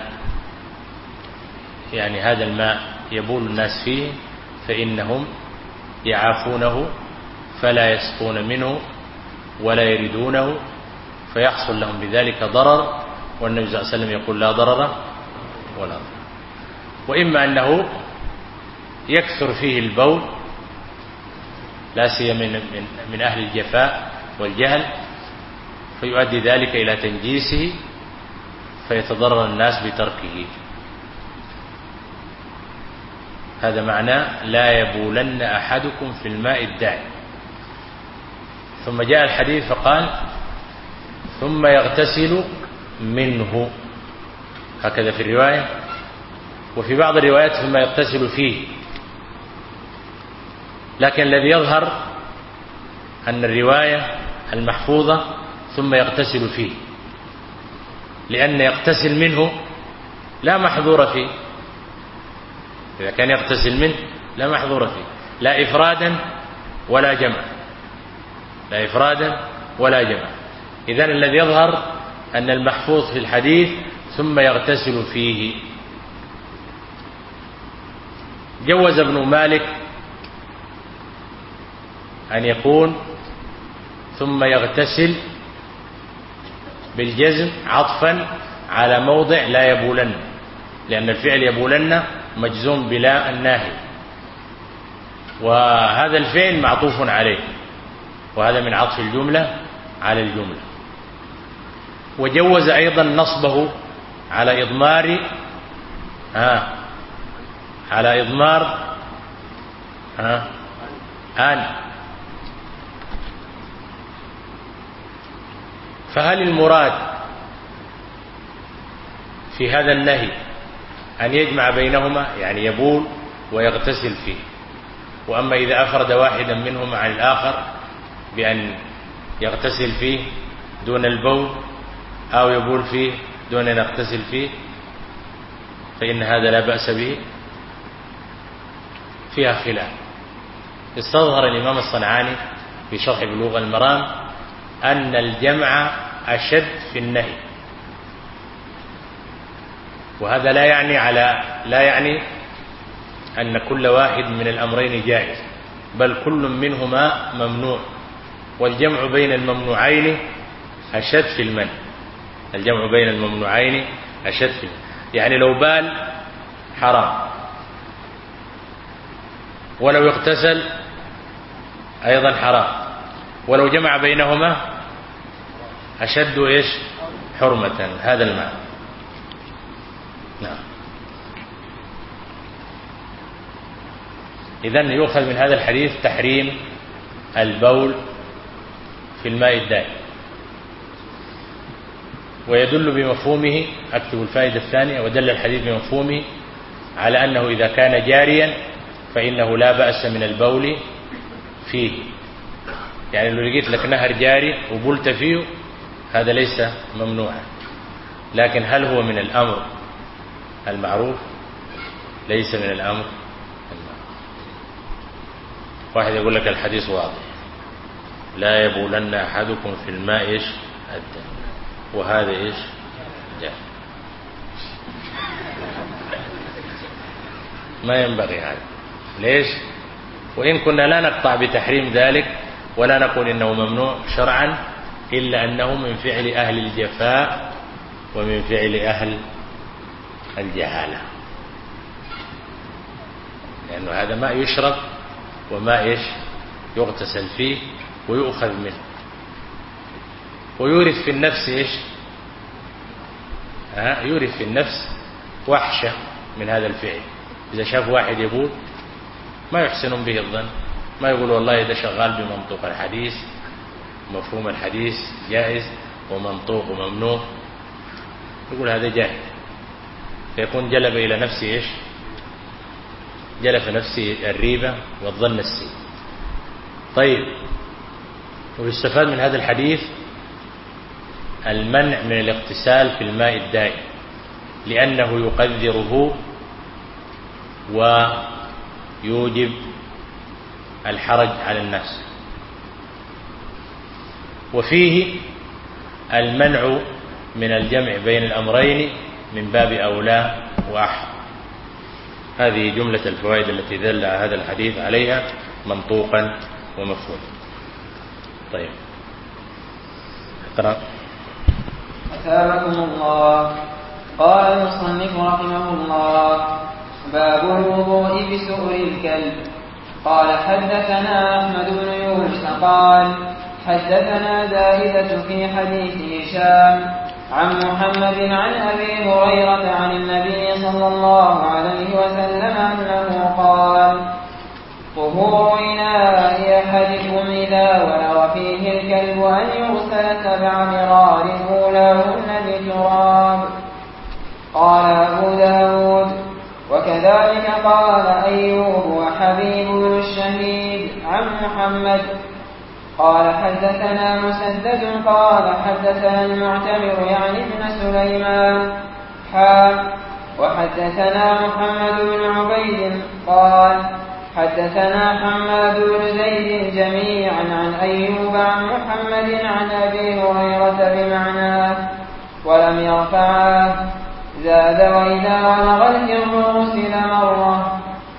يعني هذا الماء يبول الناس فيه فإنهم يعافونه فلا يسقون منه ولا يردونه، فيحصل لهم بذلك ضرر، والنبي صلى الله عليه وسلم يقول لا ضرر ولا ضرر. وإما أنه يكثر فيه البول لا سيما من, من أهل الجفاء والجهل، فيؤدي ذلك إلى تنجيسه فيتضرر الناس بتركه. هذا معنى لا يبولن أحدكم في الماء الدائم. ثم جاء الحديث فقال ثم يغتسل منه، هكذا في الرواية، وفي بعض الروايات ثم يغتسل فيه. لكن الذي يظهر أن الرواية المحفوظة ثم يغتسل فيه، لأن يغتسل منه لا محظور فيه. إذا كان يغتسل منه لا محظور فيه، لا إفرادا ولا جمع، لا إفرادا ولا جمع. إذن الذي يظهر أن المحفوظ في الحديث ثم يغتسل فيه. جوز ابن مالك أن يكون ثم يغتسل بالجزم عطفا على موضع لا يبولن، لأن الفعل يبولن مجزوم بلا الناهي، وهذا الفعل معطوف عليه، وهذا من عطف الجملة على الجملة. وجوز أيضا نصبه على إضمار ها على إضمار ها آن. فهل المراد في هذا النهي أن يجمع بينهما، يعني يبول ويغتسل فيه؟ وأما إذا أفرد واحدا منهما عن الآخر بأن يغتسل فيه دون البول أو يبول فيه دون أن يغتسل فيه فإن هذا لا بأس به. فيها خلاف. استظهر الإمام الصنعاني في شرح بلوغ المرام أن الجمع أشد في النهي، وهذا لا يعني على لا يعني أن كل واحد من الأمرين جائز، بل كل منهما ممنوع، والجمع بين الممنوعين أشد في المنع. الجمع بين الممنوعين أشد في المنع. يعني لو بال حرام، ولو اغتسل أيضا حرام، ولو جمع بينهما أشد إيش حرمة. هذا المعنى. نعم. إذن يؤخذ من هذا الحديث تحريم البول في الماء الدائم، ويدل بمفهومه، أكتب الفائدة الثانية، ودل الحديث بمفهومه على أنه إذا كان جاريا فإنه لا بأس من البول فيه. يعني لو لقيت لك نهر جاري وبلت فيه هذا ليس ممنوعا، لكن هل هو من الأمر المعروف؟ ليس من الأمر المعروف. واحد يقول لك الحديث واضح، لا يبولن أحدكم في الماء إيش الدائم، وهذا إيش جائز. ما ينبغي هذا. ليش؟ وإن كنا لا نقطع بتحريم ذلك ولا نقول إنه ممنوع شرعا، إلا أنه من فعل أهل الجفاء ومن فعل أهل الجهالة، لأنه هذا ماء يشرب وماء إيش يغتسل فيه ويؤخذ منه، ويورث في النفس إيش يورث في النفس وحشة من هذا الفعل. إذا شاف واحد يقول ما يحسن به الظن، ما يقول والله ده شغال بمنطوق الحديث، مفهوم الحديث جائز ومنطوق وممنوع، يقول هذا جاهل، فيكون جلب إلى نفسه إيش؟ جلب في نفسه الريبة والظن السيء. طيب، ويستفاد من هذا الحديث المنع من الاغتسال في الماء الدائم، لأنه يقذره ويوجب الحرج على الناس. وفيه المنع من الجمع بين الأمرين من باب أولى وأحرى. هذه جملة الفوائد التي دل هذا الحديث عليها منطوقا ومفهوما. طيب، اقرأ. أثابكم الله. قال المصنف رحمه الله: باب الوضوء بسؤر الكلب. قال حدثنا أحمد بن يونس قال حدثنا زائدة في حديث هشام عن محمد عن أبي هريرة عن النبي صلى الله عليه وسلم أنه قال: طهور إناء أحدكم إذا ولغ فيه الكلب أن يغسل سبع مرار أولاهن بتراب. قال أبو داود: وكذلك قال أيوب وحبيب بن الشهيد عن محمد. قال حدثنا مسدد قال حدثنا المعتمر يعني ابن سليمان حا وحدثنا محمد بن عبيد قال حدثنا حماد بن زيد جميعا عن أيوب عن محمد عن أبي هريرة بمعناه ولم يرفعه. زاد: وإذا ولغ الكلب غسل مرة.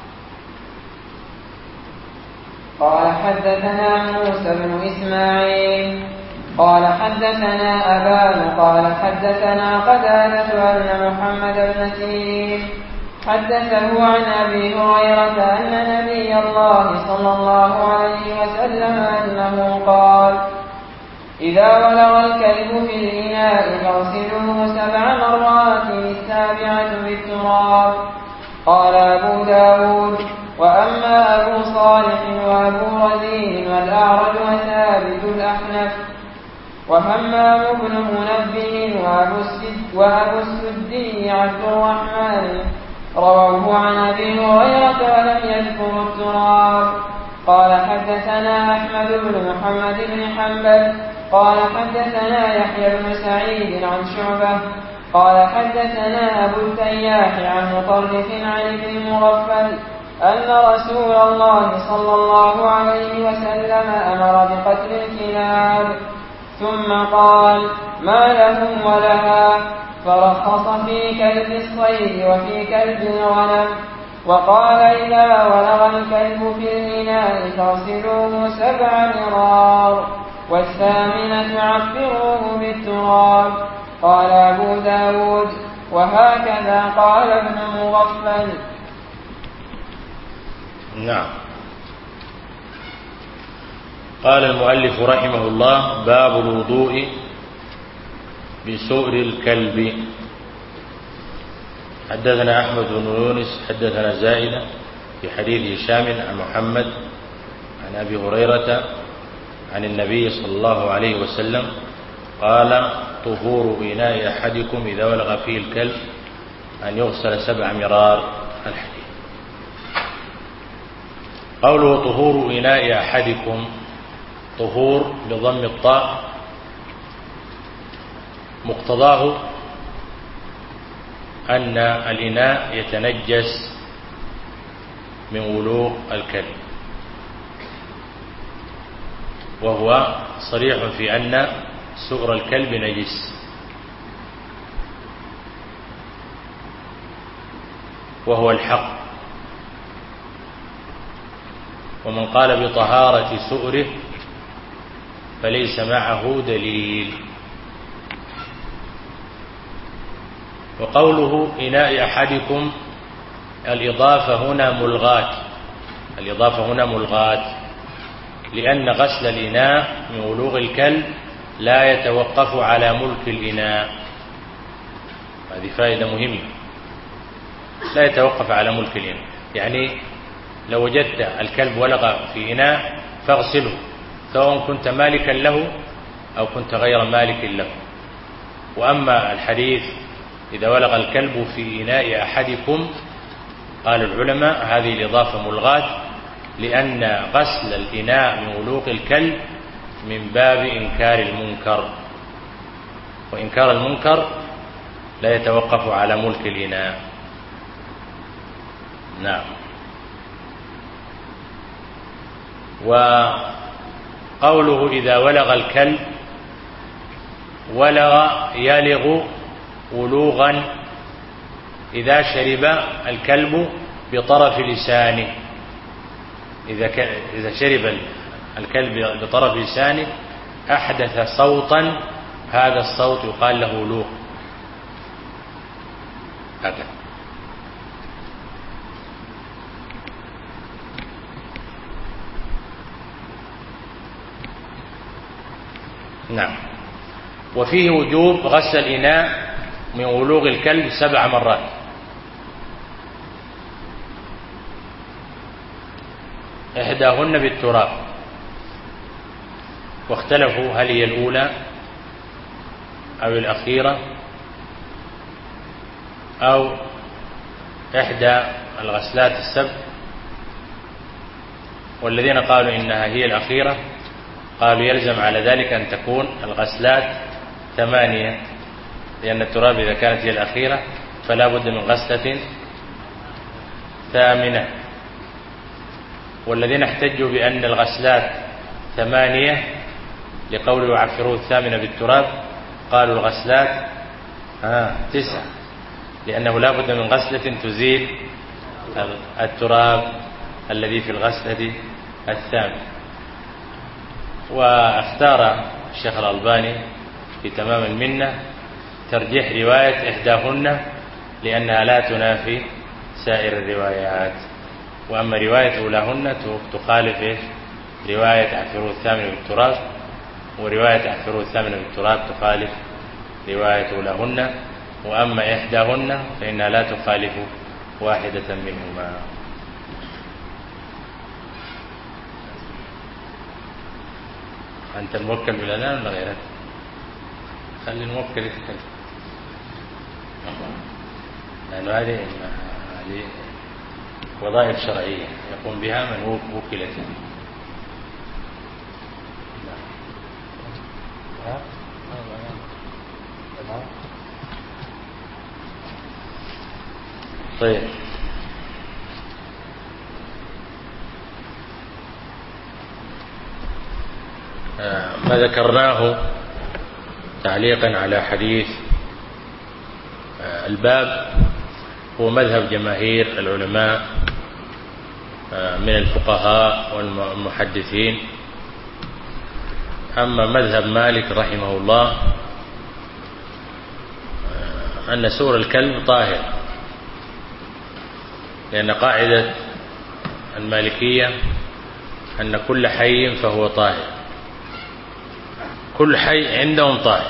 قال حدثنا موسى بن إسماعيل قال حدثنا أبان قال حدثنا قتادة أن محمد بن سيرين حدثه عن أبي هريرة أن نبي الله صلى الله عليه وسلم أنه قال: إذا ولغ الكلب في الإناء فاغسلوه سبع مرات السابعة بالتراب. قال أبو داود: وأما أبو صالح وأبو رزين والأعرج وثابت الأحنف وهمام بن منبه وأبو السدي عبد الرحمن رووه عن أبي هريرة ولم يذكروا التراب. قال حدثنا أحمد بن محمد بن حنبل قال حدثنا يحيى بن سعيد عن شعبة قال حدثنا أبو التياح عن مطرف عن ابن المغفل أن رسول الله صلى الله عليه وسلم أمر بقتل الكلاب ثم قال: ما لهم ولها، فرخص في كلب الصيد وفي كلب الغنم، وقال: إذا ولغ الكلب في الإناء فاغسلوه سبع مرار والثامنة عفروه بالتراب. قال أبو داود: وهكذا قال ابن مغفل. نعم. قال المؤلف رحمه الله: باب الوضوء بسؤر الكلب. حدثنا أحمد بن يونس حدثنا زائدة في حديث هشام عن محمد عن أبي هريرة عن النبي صلى الله عليه وسلم قال: طهور إناء أحدكم إذا ولغ فيه الكلب أن يغسل سبع مرار. الحديث. قوله طهور إناء أحدكم، طهور بضم الطاء مقتضاه أن الإناء يتنجس من ولوغ الكلب، وهو صريح في أن سؤر الكلب نجس، وهو الحق. ومن قال بطهارة سؤره فليس معه دليل. وقوله إناء أحدكم، الإضافة هنا ملغاة، الإضافة هنا ملغاة لأن غسل الإناء من ولوغ الكلب لا يتوقف على ملك الإناء، هذه فائدة مهمة، لا يتوقف على ملك الإناء. يعني لو وجدت الكلب ولغ في إناء فاغسله، سواء كنت مالكا له أو كنت غير مالك له. وأما الحديث إذا ولغ الكلب في إناء أحدكم، قال العلماء هذه الإضافة ملغاة، لأن غسل الإناء من ولوغ الكلب من باب إنكار المنكر، وإنكار المنكر لا يتوقف على ملك الإناء. نعم. وقوله إذا ولغ الكلب، ولغ يلغ ولوغا إذا شرب الكلب بطرف لسانه، إذا إذا شرب الكلب بطرف لسانه أحدث صوتا، هذا الصوت يقال له ولوغ. هكذا. نعم. وفيه وجوب غسل الإناء من ولوغ الكلب سبع مرات، إحداهن بالتراب، واختلفوا هل هي الأولى أو الأخيرة أو إحدى الغسلات السبع. والذين قالوا إنها هي الأخيرة قالوا يلزم على ذلك أن تكون الغسلات ثمانية، لأن التراب إذا كانت هي الأخيرة فلا بد من غسلة ثامنة. والذين احتجوا بأن الغسلات ثمانية لقول يعفروه الثامنة بالتراب قالوا الغسلات آه تسعة، لأنه لا بد من غسلة تزيل التراب الذي في الغسلة الثامنة. واختار الشيخ الألباني في تمام المنة ترجيح رواية إحداهن لأنها لا تنافي سائر الروايات، وأما رواية أولاهن تخالف رواية عفروه الثامنة بالتراب، ورواية عفروه الثامنة بالتراب تخالف رواية أولاهن، وأما إحداهن فإنها لا تخالف واحدة منهما. أنت الموكل بالأذان ولا غيرك؟ خلي الموكل يتكلم، لأن هذه وظائف شرعية يقوم بها من وكل به. طيب. ما ذكرناه تعليقا على حديث الباب هو مذهب جماهير العلماء من الفقهاء والمحدثين. أما مذهب مالك رحمه الله أن سور الكلب طاهر، لأن قاعدة المالكية أن كل حي فهو طاهر، كل حي عندهم طاهر،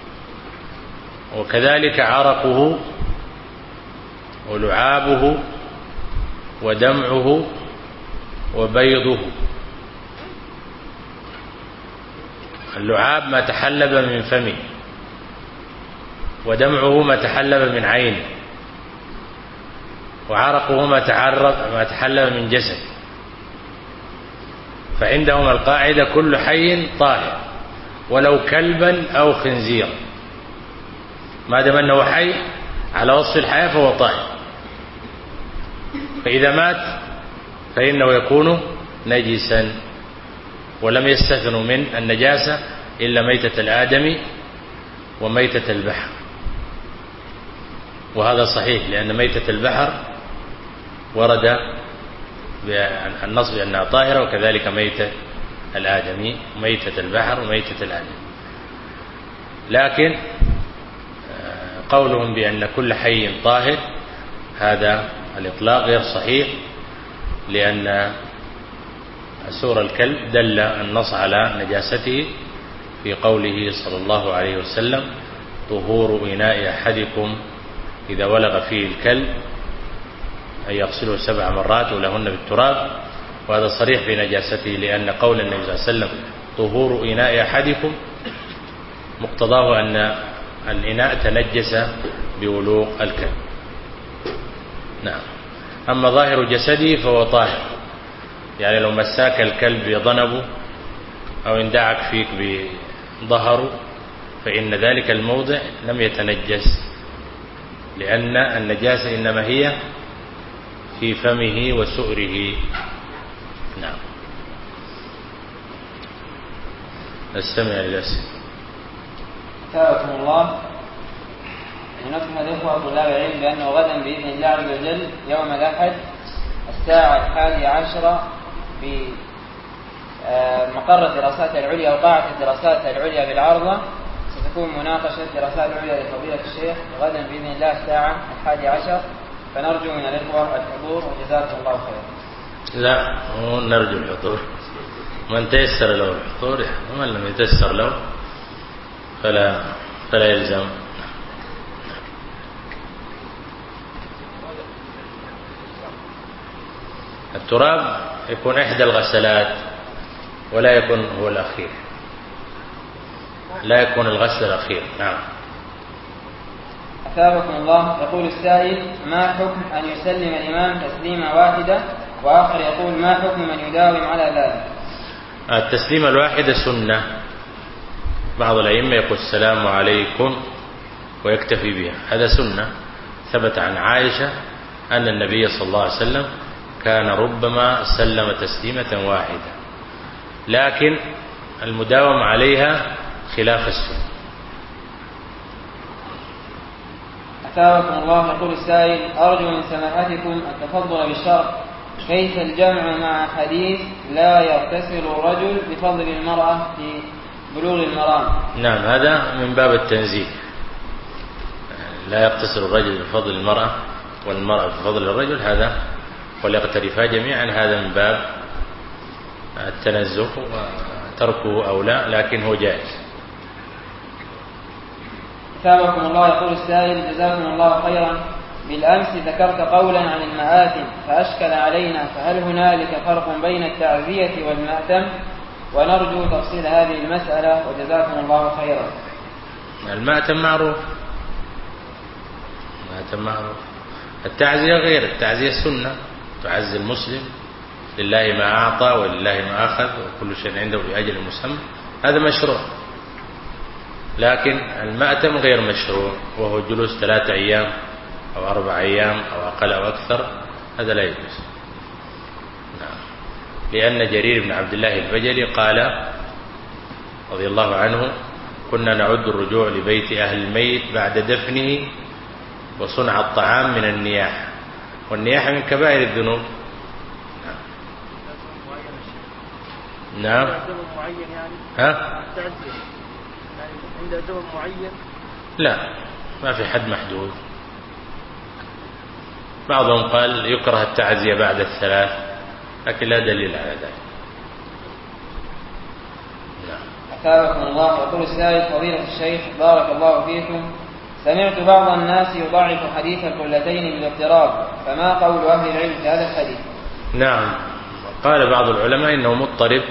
وكذلك عرقه ولعابه ودمعه وبيضه. اللعاب ما تحلب من فمه، ودمعه ما تحلب من عينه، وعرقه ما ما تحلب من جسد. فعندهم القاعدة كل حي طاهر ولو كلبا أو خنزيرا، ما دام أنه حي على وصف الحياة فهو طاهر. فإذا مات فإنه يكون نجسا، ولم يستثنوا من النجاسة إلا ميتة الآدم وميتة البحر، وهذا صحيح، لأن ميتة البحر ورد النص بأنها طاهرة، وكذلك ميتة الآدمي، ميتة البحر وميتة الآدمي. لكن قولهم بأن كل حي طاهر هذا الإطلاق غير صحيح، لأن سور الكلب دل النص على نجاسته في قوله صلى الله عليه وسلم: طهور إناء أحدكم إذا ولغ فيه الكلب أن يغسله سبع مرات ولهن بالتراب، وهذا صريح في نجاسته، لأن قول النبي صلى الله عليه وسلم طهور إناء أحدكم مقتضاه أن الإناء تنجس بولوغ الكلب. نعم. أما ظاهر جسده فهو طاهر، يعني لو مساك الكلب بضنبه أو اندعك فيك بظهره فإن ذلك الموضع لم يتنجس، لأن النجاسة إنما هي في فمه وسؤره. نعم. نستمع للأسئلة. أثابكم الله. ننبه الإخوة طلاب العلم بأنه غدا بإذن الله عز وجل يوم الأحد الساعة الحادية عشرة بمقر الدراسات العليا وقاعة الدراسات العليا بالعارضة ستكون مناقشة الدراسات العليا لفضيلة الشيخ غدا بإذن الله الساعة الحادية عشر، فنرجو من الإخوة الحضور وجزاكم الله خيرا. لا، مو نرجو الحضور، من تيسر له الحضور ومن لم يتيسر له فلا فلا يلزم. التراب يكون إحدى الغسلات ولا يكون هو الأخير، لا يكون الغسل الأخير. نعم. أثابكم الله. يقول السائل: ما حكم أن يسلم الإمام تسليمة واحدة؟ وآخر يقول: ما حكم من يداوم على ذلك؟ التسليمة الواحدة سنة، بعض الأئمة يقول السلام عليكم ويكتفي بها، هذا سنة. ثبت عن عائشة أن النبي صلى الله عليه وسلم كان ربما سلم تسليمة واحدة، لكن المداوم عليها خلاف السنة. أثابكم الله. يقول السائل: أرجو من سماحتكم التفضل بالشرح كيف الجمع مع حديث لا يغتسل الرجل بفضل المرأة في بلوغ المرام. نعم، هذا من باب التنزيه، لا يغتسل الرجل بفضل المرأة والمرأة بفضل الرجل، هذا وليقترفا جميعا، هذا من باب التنزه، وتركه أولى لكن هو جائز. أثابكم الله. يقول السائل: جزاكم الله خيرا، بالأمس ذكرت قولا عن المآتم فأشكل علينا، فهل هنالك فرق بين التعزية والمأتم؟ ونرجو تفصيل هذه المسألة وجزاكم الله خيرا. المأتم معروف، المأتم معروف. التعزية غير، التعزية سنة، تعزي المسلم، لله ما أعطى ولله ما أخذ وكل شيء عنده بأجل مسمى، هذا مشروع. لكن المأتم غير مشروع، وهو جلوس ثلاثة أيام أو أربع أيام أو أقل أو أكثر، هذا لا يجوز. نعم. لأن جرير بن عبد الله البجلي قال رضي الله عنه: كنا نعد الرجوع لبيت أهل الميت بعد دفنه وصنع الطعام من النياحة، والنياحة من كبائر الذنوب. نعم. نعم. ها؟ عند زمن معين؟ لا، ما في حد محدود. بعضهم قال يكره التعزية بعد الثلاث، لكن لا دليل على ذلك. نعم. أثابكم الله. يقول السائل: فضيلة الشيخ بارك الله فيكم، سمعت بعض الناس يضعف حديث القلتين بالاضطراب، فما قول أهل العلم في هذا الحديث؟ نعم، قال بعض العلماء إنه مضطرب،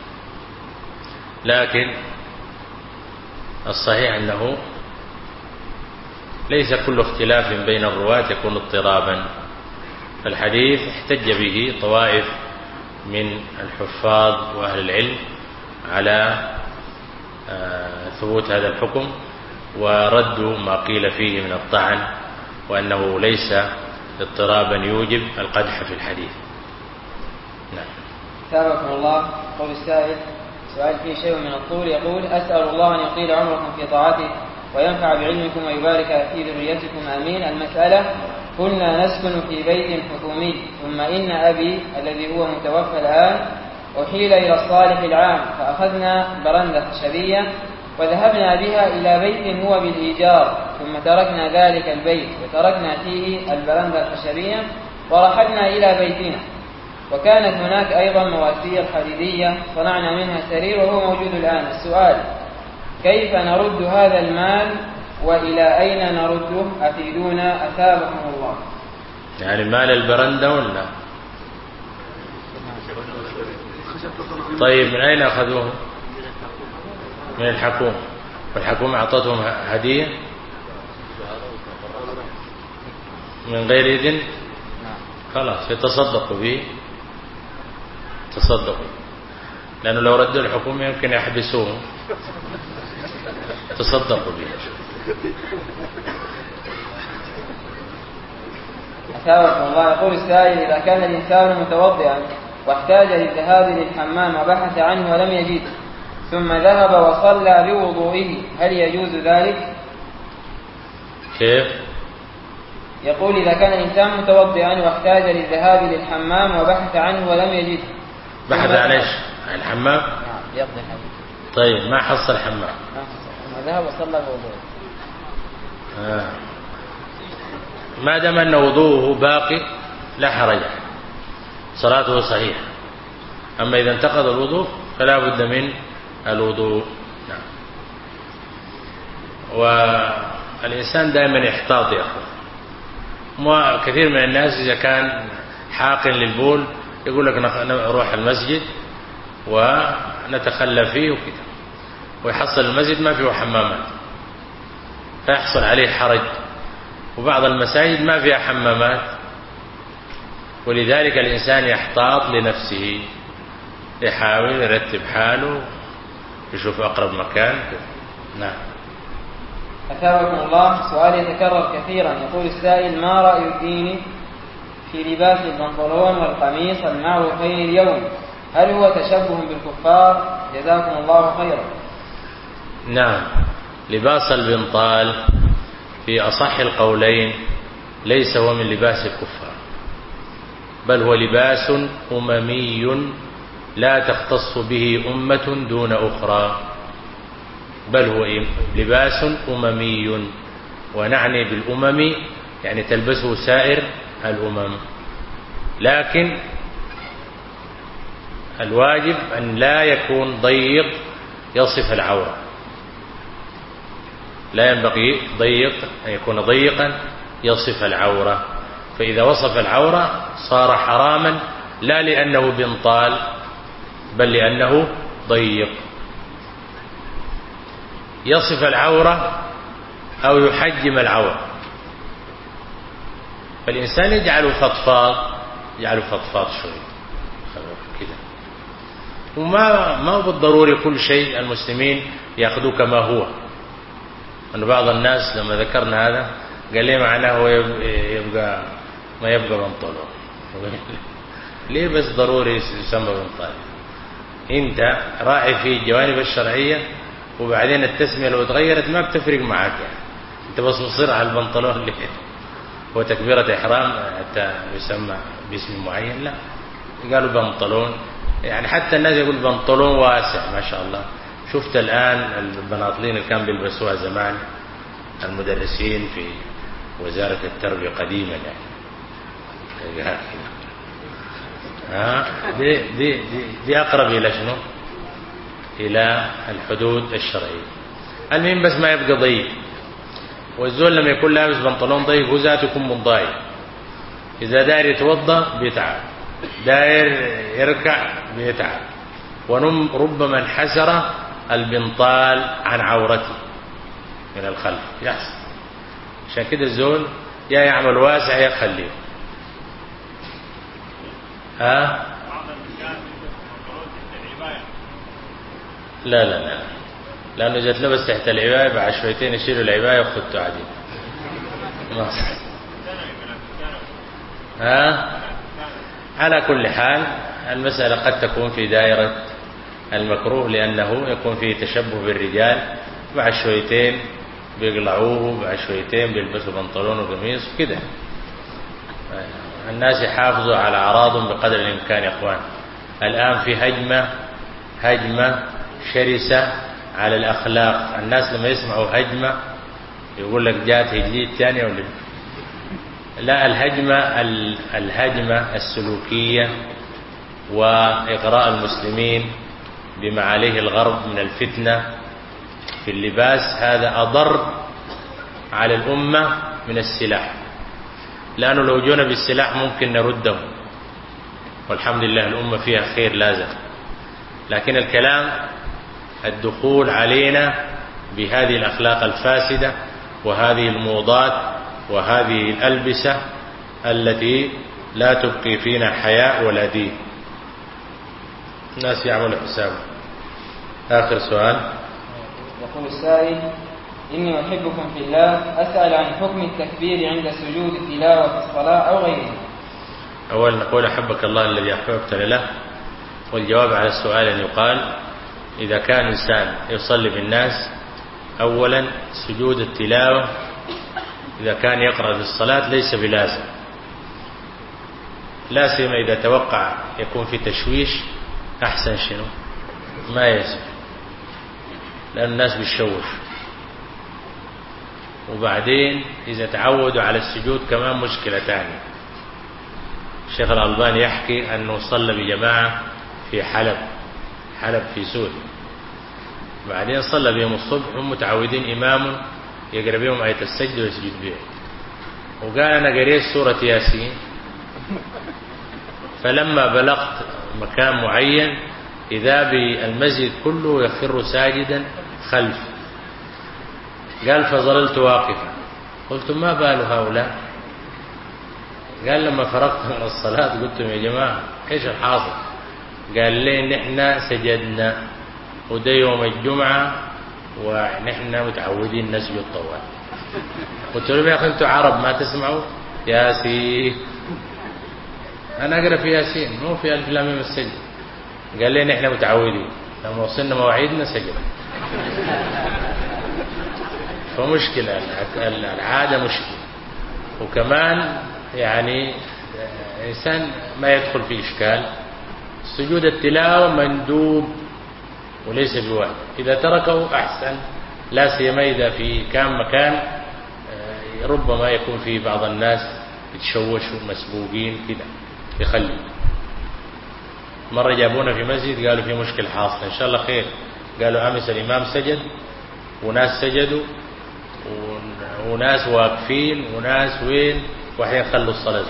لكن الصحيح أنه ليس كل اختلاف بين الرواة يكون اضطرابا. الحديث احتج به طوائف من الحفاظ وأهل العلم على ثبوت هذا الحكم، وردوا ما قيل فيه من الطعن، وأنه ليس اضطرابا يوجب القدح في الحديث. نعم. ثابكم الله. قول السائل سؤال فيه شيء من الطول، يقول: أسأل الله أن يطيل عمركم في طاعته وينفع بعلمكم ويبارك في ذريتكم، آمين. المسألة: كنا نسكن في بيت حكومي، ثم إن أبي الذي هو متوفى الآن أحيل إلى الصالح العام، فأخذنا برندة خشبية وذهبنا بها إلى بيت هو بالإيجار، ثم تركنا ذلك البيت وتركنا فيه البرندة الخشبية ورحلنا إلى بيتنا، وكانت هناك أيضا مواسير حديدية صنعنا منها سرير وهو موجود الآن. السؤال: كيف نرد هذا المال وإلى أين نرده أفيدونا أثابكم الله. يعني مال البرندة ولا؟ طيب من أين أخذوه؟ من الحكومة. والحكومة أعطتهم هدية من غير إذن؟ خلاص يتصدقوا به، تصدقوا، لأنه لو ردوا الحكومة يمكن يحبسوهم. تصدقوا به. أثابكم الله. يقول السائل: إذا كان الإنسان متوضئا واحتاج للذهاب للحمام وبحث عنه ولم يجد، ثم ذهب وصلى بوضوئه، هل يجوز ذلك؟ كيف؟ يقول: إذا كان الإنسان متوضئا واحتاج للذهاب للحمام وبحث عنه ولم يجد. بحث عن ايش؟ الحمام؟ نعم يقضي الحمام. طيب ما حصل حمام. ثم ذهب وصلى بوضوئه. آه. ما دام أن وضوءه باقي لا حرج، صلاته صحيحة. أما إذا انتقض الوضوء فلا بد من الوضوء. نعم. والإنسان دائما يحتاط يا أخوة. كثير من الناس إذا كان حاقن للبول يقول لك نروح المسجد ونتخلى فيه وكذا، ويحصل المسجد ما فيه حمامات فيحصل عليه حرج. وبعض المساجد ما فيها حمامات، ولذلك الإنسان يحتاط لنفسه، يحاول يرتب حاله، يشوف أقرب مكان. نعم. أثابكم الله. سؤال يتكرر كثيرا. يقول السائل: ما رأي الدين في لباس البنطلون والقميص المعروفين اليوم؟ هل هو تشبه بالكفار؟ جزاكم الله خيرا. نعم. لباس البنطال في أصح القولين ليس هو من لباس الكفار، بل هو لباس أممي لا تختص به أمة دون أخرى، بل هو لباس أممي، ونعني بالأمم يعني تلبسه سائر الأمم، لكن الواجب أن لا يكون ضيق يصف العورة. لا ينبغي ضيق أن يكون ضيقا يصف العورة، فإذا وصف العورة صار حراما، لا لأنه بنطال بل لأنه ضيق. يصف العورة أو يحجم العورة، فالإنسان يجعله فضفاض، يجعله فضفاض شوي كده، وما ما هو بالضروري كل شيء المسلمين يأخذوه كما هو. أن بعض الناس لما ذكرنا هذا قال لي معناه هو يبقى ما يبقى بنطلون. ليه بس ضروري يسمى بنطلون؟ انت راعي في الجوانب الشرعية، وبعدين التسمية لو تغيرت ما بتفرق معك يعني. انت بس مصر على البنطلون اللي هو تكبيرة إحرام حتى يسمى باسم معين، لا قالوا بنطلون. يعني حتى الناس يقول بنطلون واسع ما شاء الله. شفت الآن البناطلين اللي كان بيلبسوها زمان المدرسين في وزارة التربية قديما يعني، ها دي, دي, دي, دي أقرب إلى شنو؟ إلى الحدود الشرعية. المهم بس ما يبقى ضيق، والزول لما يكون لابس بنطلون ضيق هو ذاته يكون مضايق. إذا داير يتوضأ بيتعب، داير يركع بيتعب، وربما انحسر البنطال عن عورته من الخلف يحصل. عشان كده الزول يا يعمل واسع يا يخليه. ها لا لا لا لأنه جت لبس تحت العباية بعد شويتين يشيلوا العباية وخدتوا عادي. ها على كل حال المسألة قد تكون في دائرة المكروه، لأنه يكون فيه تشبه بالرجال، بعد شويتين بيقلعوه، بعد شويتين بيلبسوا بنطلون وقميص كده. الناس يحافظوا على أعراضهم بقدر الإمكان يا أخوان. الآن في هجمة هجمة شرسة على الأخلاق. الناس لما يسمعوا هجمة يقول لك جات هجلية ثانية ولا لا. الهجمة الهجمة السلوكية وإغراء المسلمين بما عليه الغرب من الفتنة في اللباس، هذا أضر على الأمة من السلاح، لأنه لو جونا بالسلاح ممكن نرده، والحمد لله الأمة فيها خير لازم. لكن الكلام الدخول علينا بهذه الأخلاق الفاسدة وهذه الموضات وهذه الألبسة التي لا تبقي فينا حياء ولا دين. الناس يعملوا حساب. آخر سؤال. يقول السائل: إني أحبكم في الله، أسأل عن حكم التكبير عند سجود التلاوة في الصلاة أو غيرها. أولا نقول أحبك الله الذي أحببتنا له، والجواب على السؤال أن يقال إذا كان إنسان يصلي بالناس، أولا سجود التلاوة إذا كان يقرأ في الصلاة ليس بلازم، لا سيما إذا توقع يكون في تشويش، أحسن شنو ما يسمع، لأن الناس بيشوش. وبعدين إذا تعودوا على السجود كمان مشكلة ثانية. الشيخ الألباني يحكي أنه صلى بجماعة في حلب حلب في سوريا، بعدين صلى بهم الصبح، هم متعودين إمام يقرأ بهم آية السجد ويسجد بهم، وقال أنا قريت سورة ياسين، فلما بلغت مكان معين إذا بالمسجد كله يخر ساجدا خلف، قال فظللت واقفا، قلت ما بال هؤلاء؟ قال لما فرغت من الصلاة قلت يا جماعة إيش الحاصل؟ قال لي نحن سجدنا وده يوم الجمعة ونحن متعودين نسجد طوال. قلت له يا أخي أنتوا عرب ما تسمعوا ياسين؟ أنا أقرأ في ياسين مو في ألف لام ميم السجد. قال لي نحن متعودين لما وصلنا مواعيدنا سجد. فمشكلة العادة مشكلة. وكمان يعني إنسان ما يدخل في إشكال، سجود التلاوة مندوب وليس بواجب، إذا تركه أحسن، لا سيما إذا في كان مكان ربما يكون فيه بعض الناس يتشوشوا مسبوقين كده يخلي. مرة جابونا في مسجد قالوا في مشكلة حاصلة، إن شاء الله خير. قالوا أمس الإمام سجد وناس سجدوا وناس واقفين وناس وين وحين خلوا الصلاة.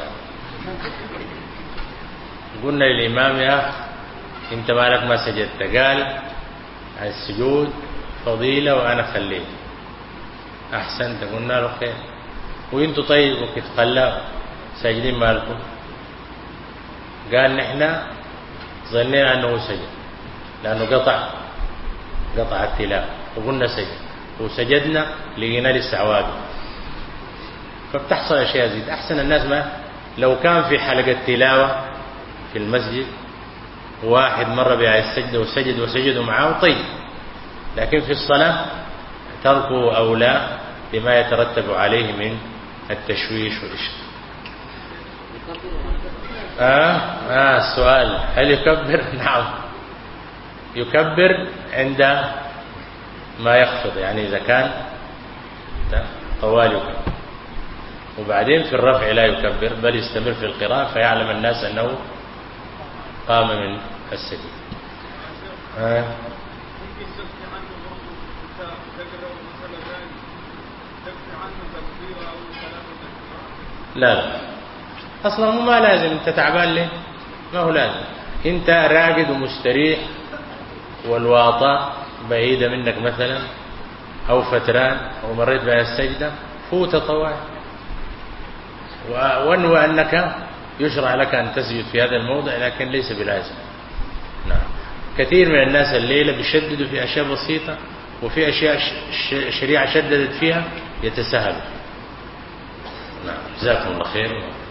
قلنا للإمام يا أخ أنت مالك ما سجدت؟ قال السجود فضيلة وأنا خليت. أحسنت، قلنا له خير. وإنتوا طيب وكيف خلا ساجدين مالكم؟ قال نحن ظنينا أنه سجد لأنه قطع قطع التلاوة وقلنا سجد، وسجدنا لقينا لسه واقف. فبتحصل أشياء زيد. أحسن الناس ما لو كان في حلقة تلاوة في المسجد واحد مر بها السجدة وسجد وسجدوا معه طيب، لكن في الصلاة تركوا أولى بما يترتب عليه من التشويش والإشكال. آه آه السؤال هل يكبر؟ نعم يكبر عند ما يخفض، يعني إذا كان طوال يكبر، وبعدين في الرفع لا يكبر بل يستمر في القراءة فيعلم الناس أنه قام من السجود. آه. لا لا أصلا هو ما لازم. أنت تعبان ليه؟ ما هو لازم. أنت راقد ومستريح والواطة بعيدة منك مثلا أو فتران أو مريت بها السجدة، فوت طوال وانوى أنك يشرع لك أن تسجد في هذا الموضع، لكن ليس بلازم. نعم. كثير من الناس الليلة بيشددوا في أشياء بسيطة، وفي أشياء الشريعة شددت فيها يتساهلوا. نعم. جزاكم الله خير.